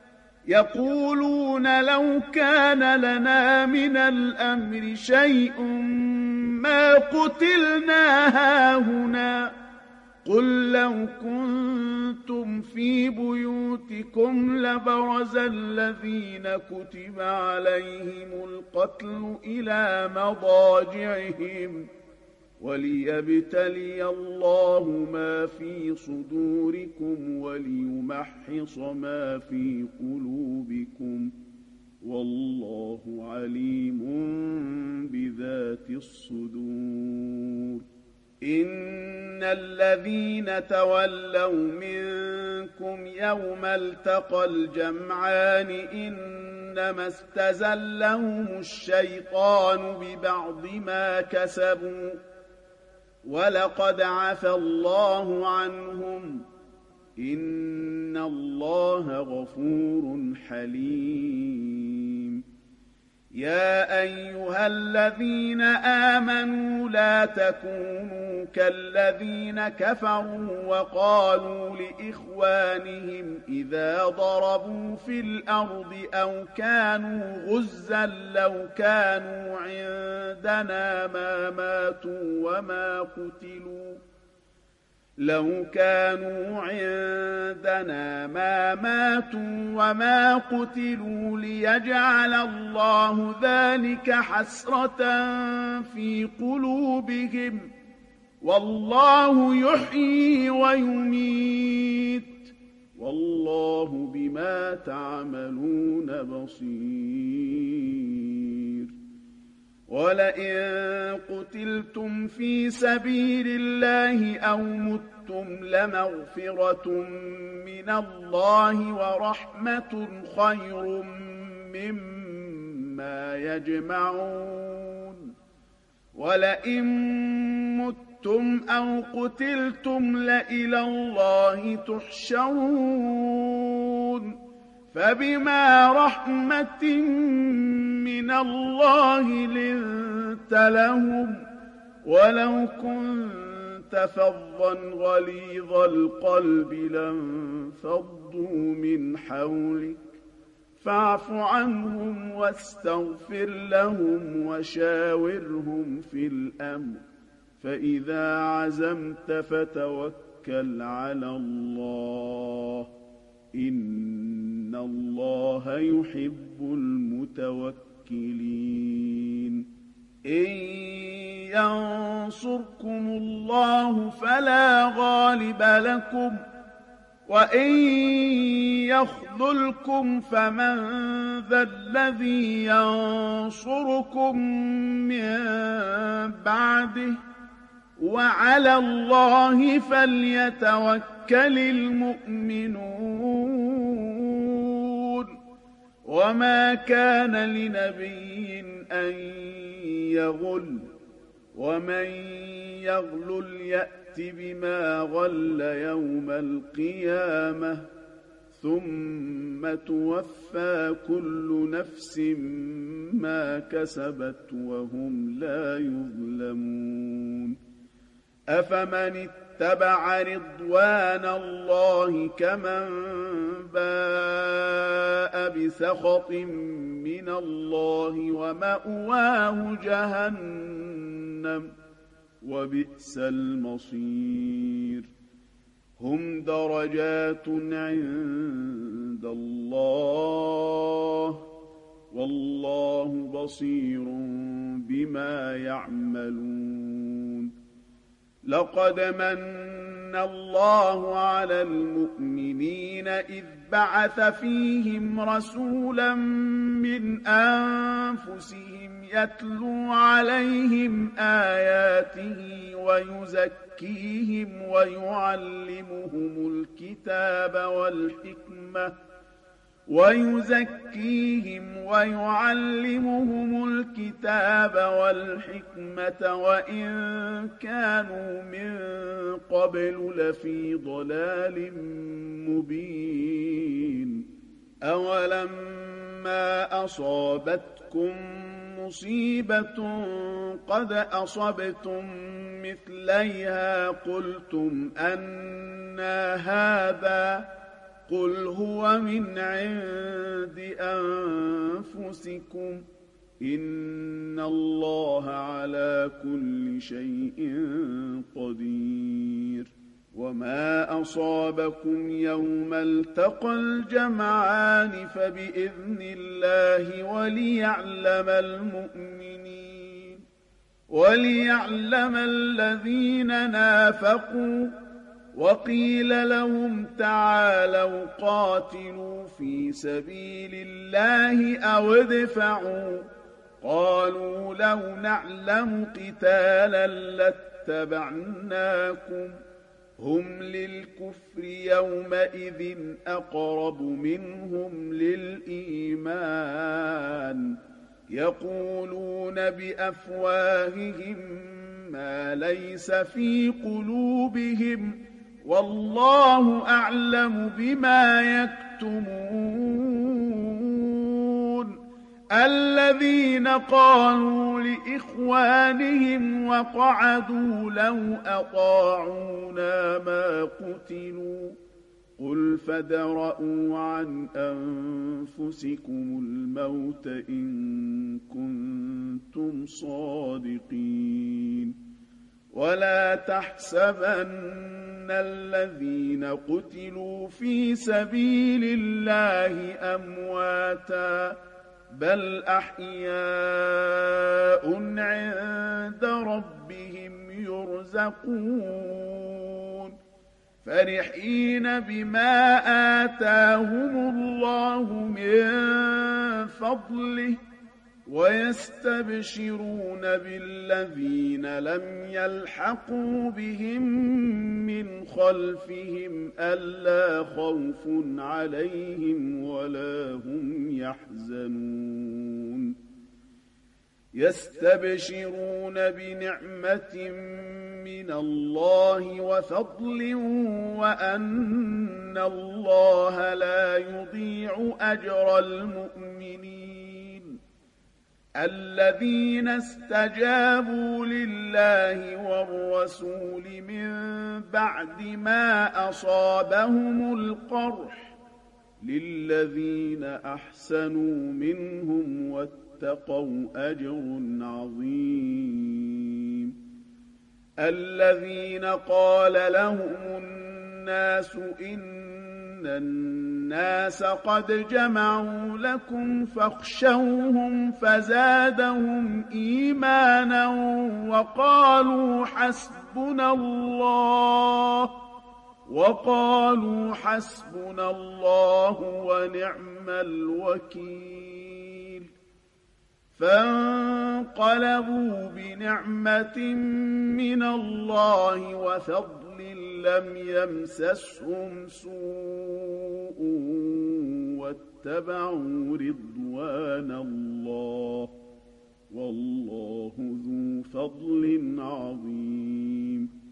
يقولون لو كان لنا من الأمر شيء ما قتلنا هاهنا قل لو كنتم في بيوتكم لبرز الذين كتب عليهم القتل إلى مضاجعهم وليبتلي الله ما في صدوركم وليمحص ما في قلوبكم والله عليم بذات الصدور إن الذين تولوا منكم يوم التقى الجمعان إنما استزلهم الشيطان ببعض ما كسبوا ولقد عفى الله عنهم إن الله غفور حليم يا أيها الذين آمنوا لا تكونوا كالذين كفروا وقالوا لإخوانهم إذا ضربوا في الأرض أو كانوا غزا لو كانوا عندنا ما ماتوا وما قتلوا ليجعل الله ذلك حسرة في قلوبهم والله يحيي ويميت والله بما تعملون بصير ولئن قتلتم في سبيل الله أو متم لمغفرة من الله ورحمة خير مما يجمعون ولئن متم أو قتلتم لإلى الله تحشرون فبما رحمة من الله لنت لهم ولو كنت فظا غليظ القلب لانفضوا من حولك فاعف عنهم واستغفر لهم وشاورهم في الأمر فإذا عزمت فتوكل على الله إن الله يحب المتوكلين إن ينصركم الله فلا غالب لكم وإن يخذلكم فمن ذا الذي ينصركم من بعده وعلى الله فليتوكل المؤمنون وما كان لنبي أن يغل ومن يغلل يأت بما غل يوم القيامة ثم توفى كل نفس ما كسبت وهم لا يظلمون أفمن اتبع رضوان الله كمن باء بسخط من الله ومأواه جهنم وبئس المصير هم درجات عند الله والله بصير بما يعملون لقد من الله على المؤمنين إذ بعث فيهم رسولا من أنفسهم يتلو عليهم آياته ويعلمهم الكتاب والحكمة وإن كانوا من قبل لفي ضلال مبين أولما أصابتكم مصيبة قد أصبتم مثليها قلتم أنى هذا قل هو من عند أنفسكم إن الله على كل شيء قدير وما أصابكم يوم التقى الجمعان فبإذن الله وليعلم الذين نافقوا وقيل لهم تعالوا قاتلوا في سبيل الله أو ادفعوا قالوا لو نعلم قتالا لاتبعناكم هم للكفر يومئذ أقرب منهم للإيمان يقولون بأفواههم ما ليس في قلوبهم والله أعلم بما يكتمون الذين قالوا لإخوانهم وقعدوا لو أطاعونا ما قتلوا قل فادرءوا عن أنفسكم الموت إن كنتم صادقين ولا تحسبن الذين قتلوا في سبيل الله أمواتا بل أحياء عند ربهم يرزقون فرحين بما آتاهم الله من فضله ويستبشرون بالذين لم يلحقوا بهم من خلفهم ألا خوف عليهم ولا هم يحزنون يستبشرون بنعمة من الله وفضل وأن الله لا يضيع أجر المؤمنين الذين استجابوا لله والرسول من بعد ما أصابهم القرح للذين أحسنوا منهم واتقوا أجر عظيم الذين قال لهم الناس إن الناس قد جمعوا لكم فاخشوهم فزادهم إيمانا وقالوا حسبنا الله ونعم الوكيل فانقلبوا بنعمة من الله وفضل لم يمسسهم سوء واتبعوا رضوان الله والله ذو فضل عظيم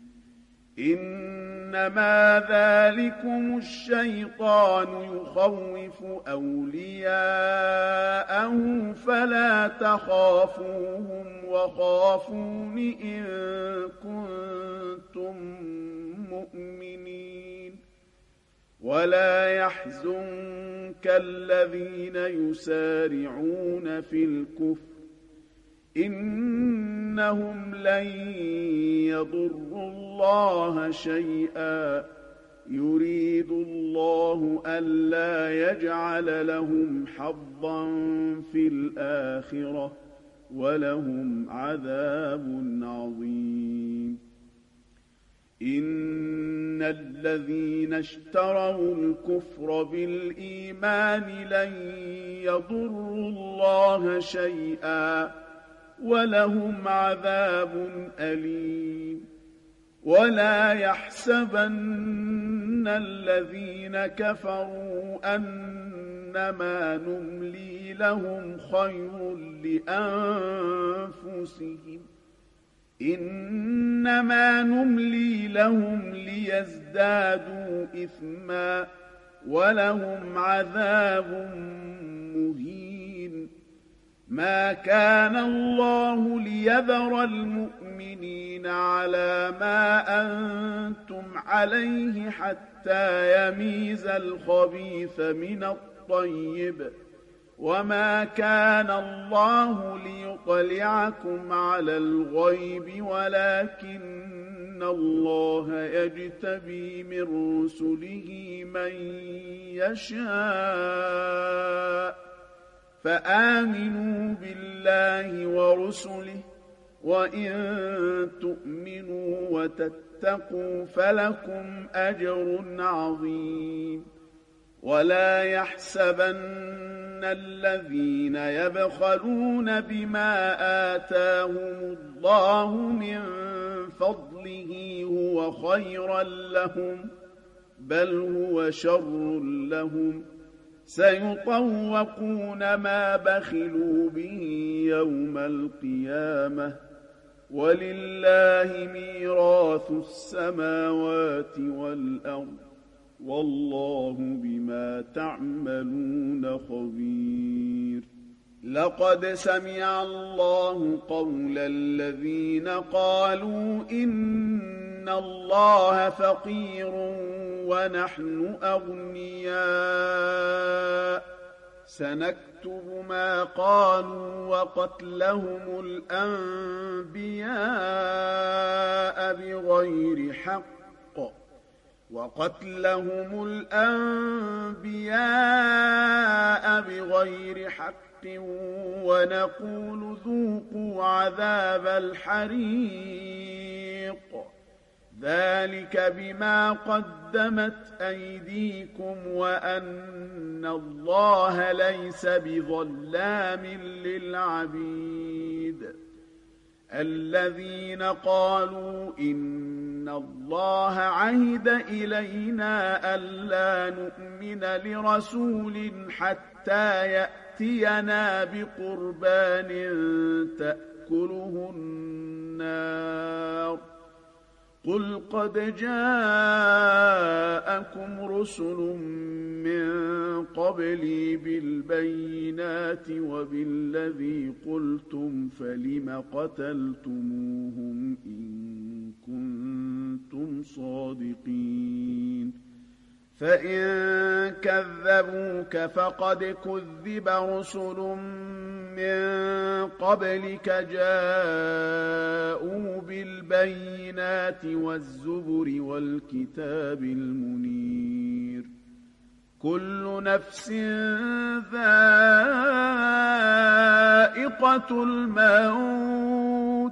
إنما ذلكم الشيطان يخوف أولياءه فلا تخافوهم وخافون إن كنتم مؤمنين ولا يحزنك الذين يسارعون في الكفر إنهم لن يضروا الله شيئا يريد الله ألا يجعل لهم حظا في الآخرة ولهم عذاب عظيم إن الذين اشتروا الكفر بالإيمان لن يضروا الله شيئا ولهم عذاب أليم ولا يحسبن الذين كفروا أنما نملي لهم خير لأنفسهم إنما نملي لهم ليزدادوا إثما ولهم عذاب مهين ما كان الله ليذر المؤمنين على ما أنتم عليه حتى يميز الخبيث من الطيب وما كان الله ليطلعكم على الغيب ولكن الله يجتبي من رسله من يشاء فآمنوا بالله ورسله وإن تؤمنوا وتتقوا فلكم أجر عظيم ولا يحسبن الذين يبخلون بما آتاهم الله من فضله هو خيرا لهم بل هو شر لهم سيطوقون ما بخلوا به يوم القيامة ولله ميراث السماوات والأرض والله بما تعملون خبير لقد سمع الله قول الذين قالوا إن الله فقير ونحن أغنياء سنكتب ما قالوا وقتلهم الأنبياء بغير حق ونقول ذوقوا عذاب الحريق ذلك بما قدمت أيديكم وأن الله ليس بظلام للعبيد الذين قالوا إن الله عهد إلينا ألا نؤمن لرسول حتى يأتينا بقربان تأكله النار قل قد جاءكم رسل من قبلي بالبينات وبالذي قلتم فلم قتلتموهم إن كنتم صادقين فإن كذبوك فقد كذب رسل من قبلك جاءوا بالبينات والزبر والكتاب المنير كل نفس ذائقة الموت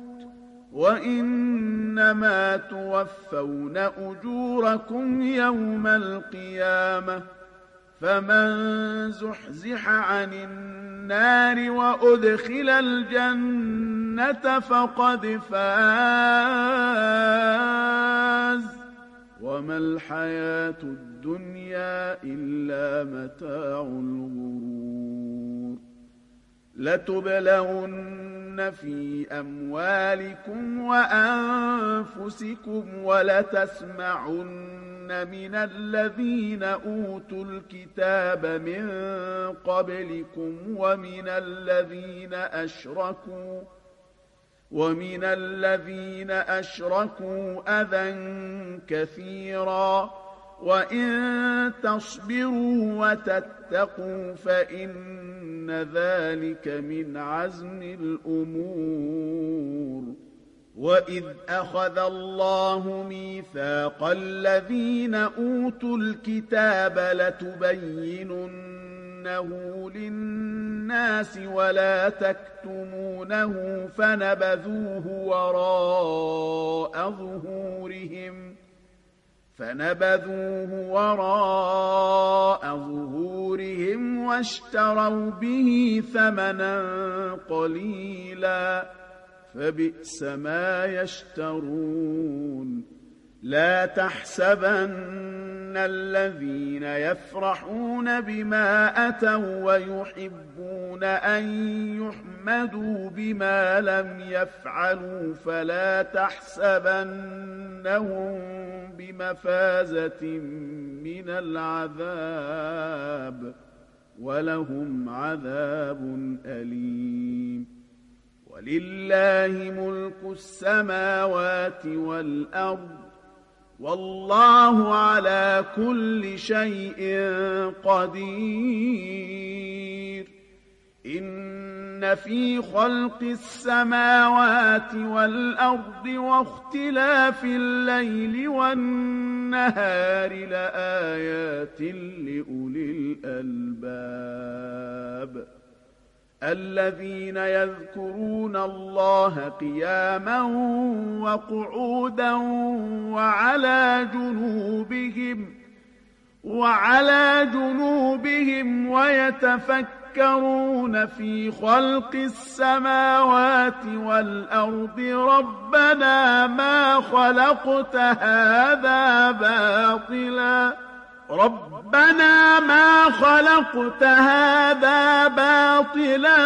وإنما توفون أجوركم يوم القيامة فمن زحزح عن النار وأدخل الجنة فقد فاز وما الحياة الدنيا إلا متاع الغرور لتبلغن في أموالكم وأنفسكم ولتسمعن من الذين أوتوا الكتاب من قبلكم ومن الذين أشركوا أذى كثيرا وإن تصبروا وتتقوا فإن ذلك من عزم الأمور وإذ أخذ الله ميثاق الذين أوتوا الكتاب لتبيننه للناس ولا تكتمونه فنبذوه وراء ظهورهم واشتروا به ثمنا قليلا فبئس ما يشترون لا تحسبن الذين يفرحون بما أتوا ويحبون أن يحمدوا بما لم يفعلوا فلا تحسبنهم بمفازة من العذاب ولهم عذاب أليم ولله ملك السماوات والأرض والله على كل شيء قدير إن في خلق السماوات والأرض واختلاف الليل والنهار لآيات لأولي الألباب الذين يذكرون الله قياما وقعودا وعلى جنوبهم ويتفكرون في خلق السماوات والأرض ربنا ما خلقت هذا باطلا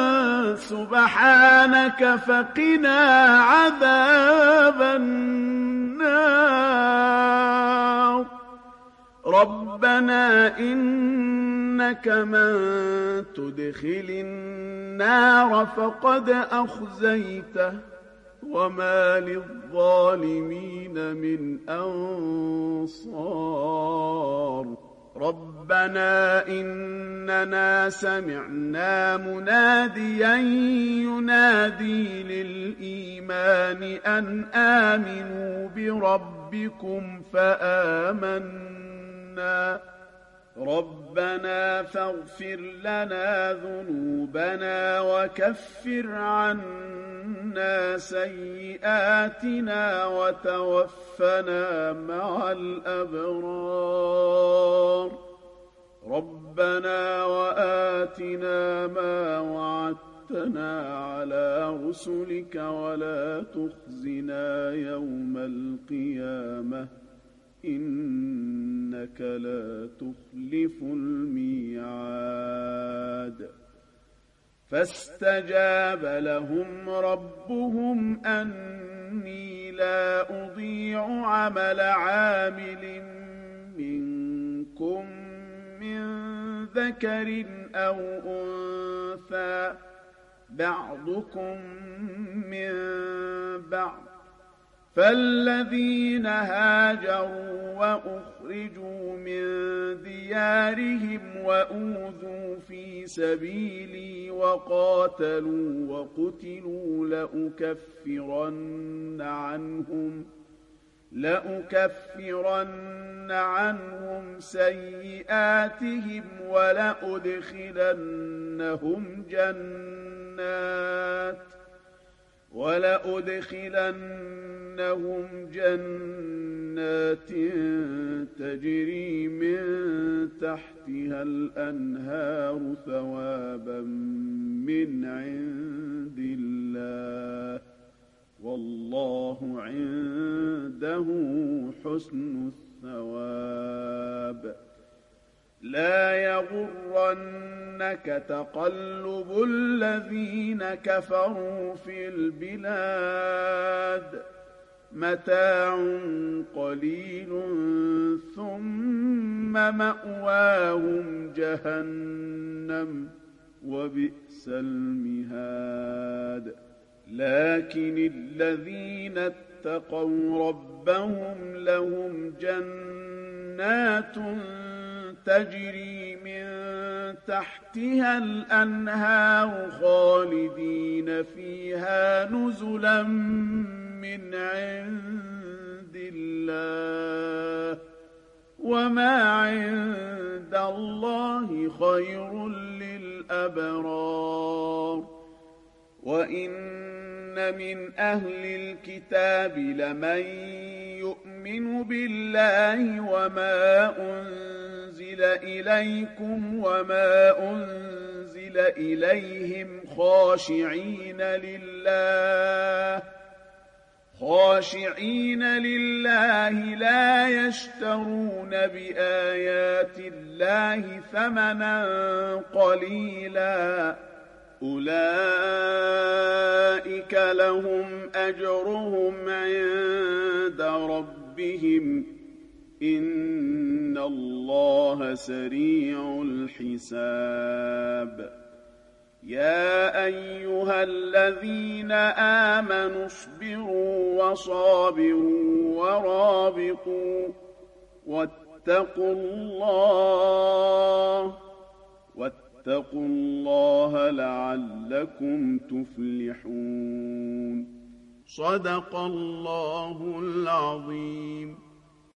سبحانك فقنا عذاب النار ربنا إنك إنك من تدخل النار فقد أخزيته وما للظالمين من أنصار ربنا إننا سمعنا مناديا ينادي للإيمان أن آمنوا بربكم فآمنا ربنا فاغفر لنا ذنوبنا وكفر عنا سيئاتنا وتوفنا مع الأبرار ربنا وآتنا ما وعدتنا على رسلك ولا تخزنا يوم القيامة إنك لا تخلف الميعاد فاستجاب لهم ربهم أني لا أضيع عمل عامل منكم من ذكر أو أنثى بعضكم من بعض فالذين هاجروا وأخرجوا من ديارهم وأوذوا في سبيلي وقاتلوا وقتلوا لأكفرن عنهم سيئاتهم ولأدخلنهم جنات تجري من تحتها الأنهار ثوابا من عند الله والله عنده حسن الثواب لا يغرنك تقلب الذين كفروا في البلاد متاع قليل ثم مأواهم جهنم وبئس المهاد لكن الذين اتقوا ربهم لهم جنات تجري من تحتها الأنهار خالدين فيها نزلا من عند الله وما عند الله خير للأبرار وإن من أهل الكتاب لمن يؤمن بالله وما أنزل إليكم وما أنزل إليهم خاشعين لله لا يشترون بآيات الله ثمنا قليلا أولئك لهم أجرهم عند ربهم إن الله سريع الحساب يا أيها الذين آمنوا اصبروا وصابروا ورابطوا واتقوا الله لعلكم تفلحون صدق الله العظيم.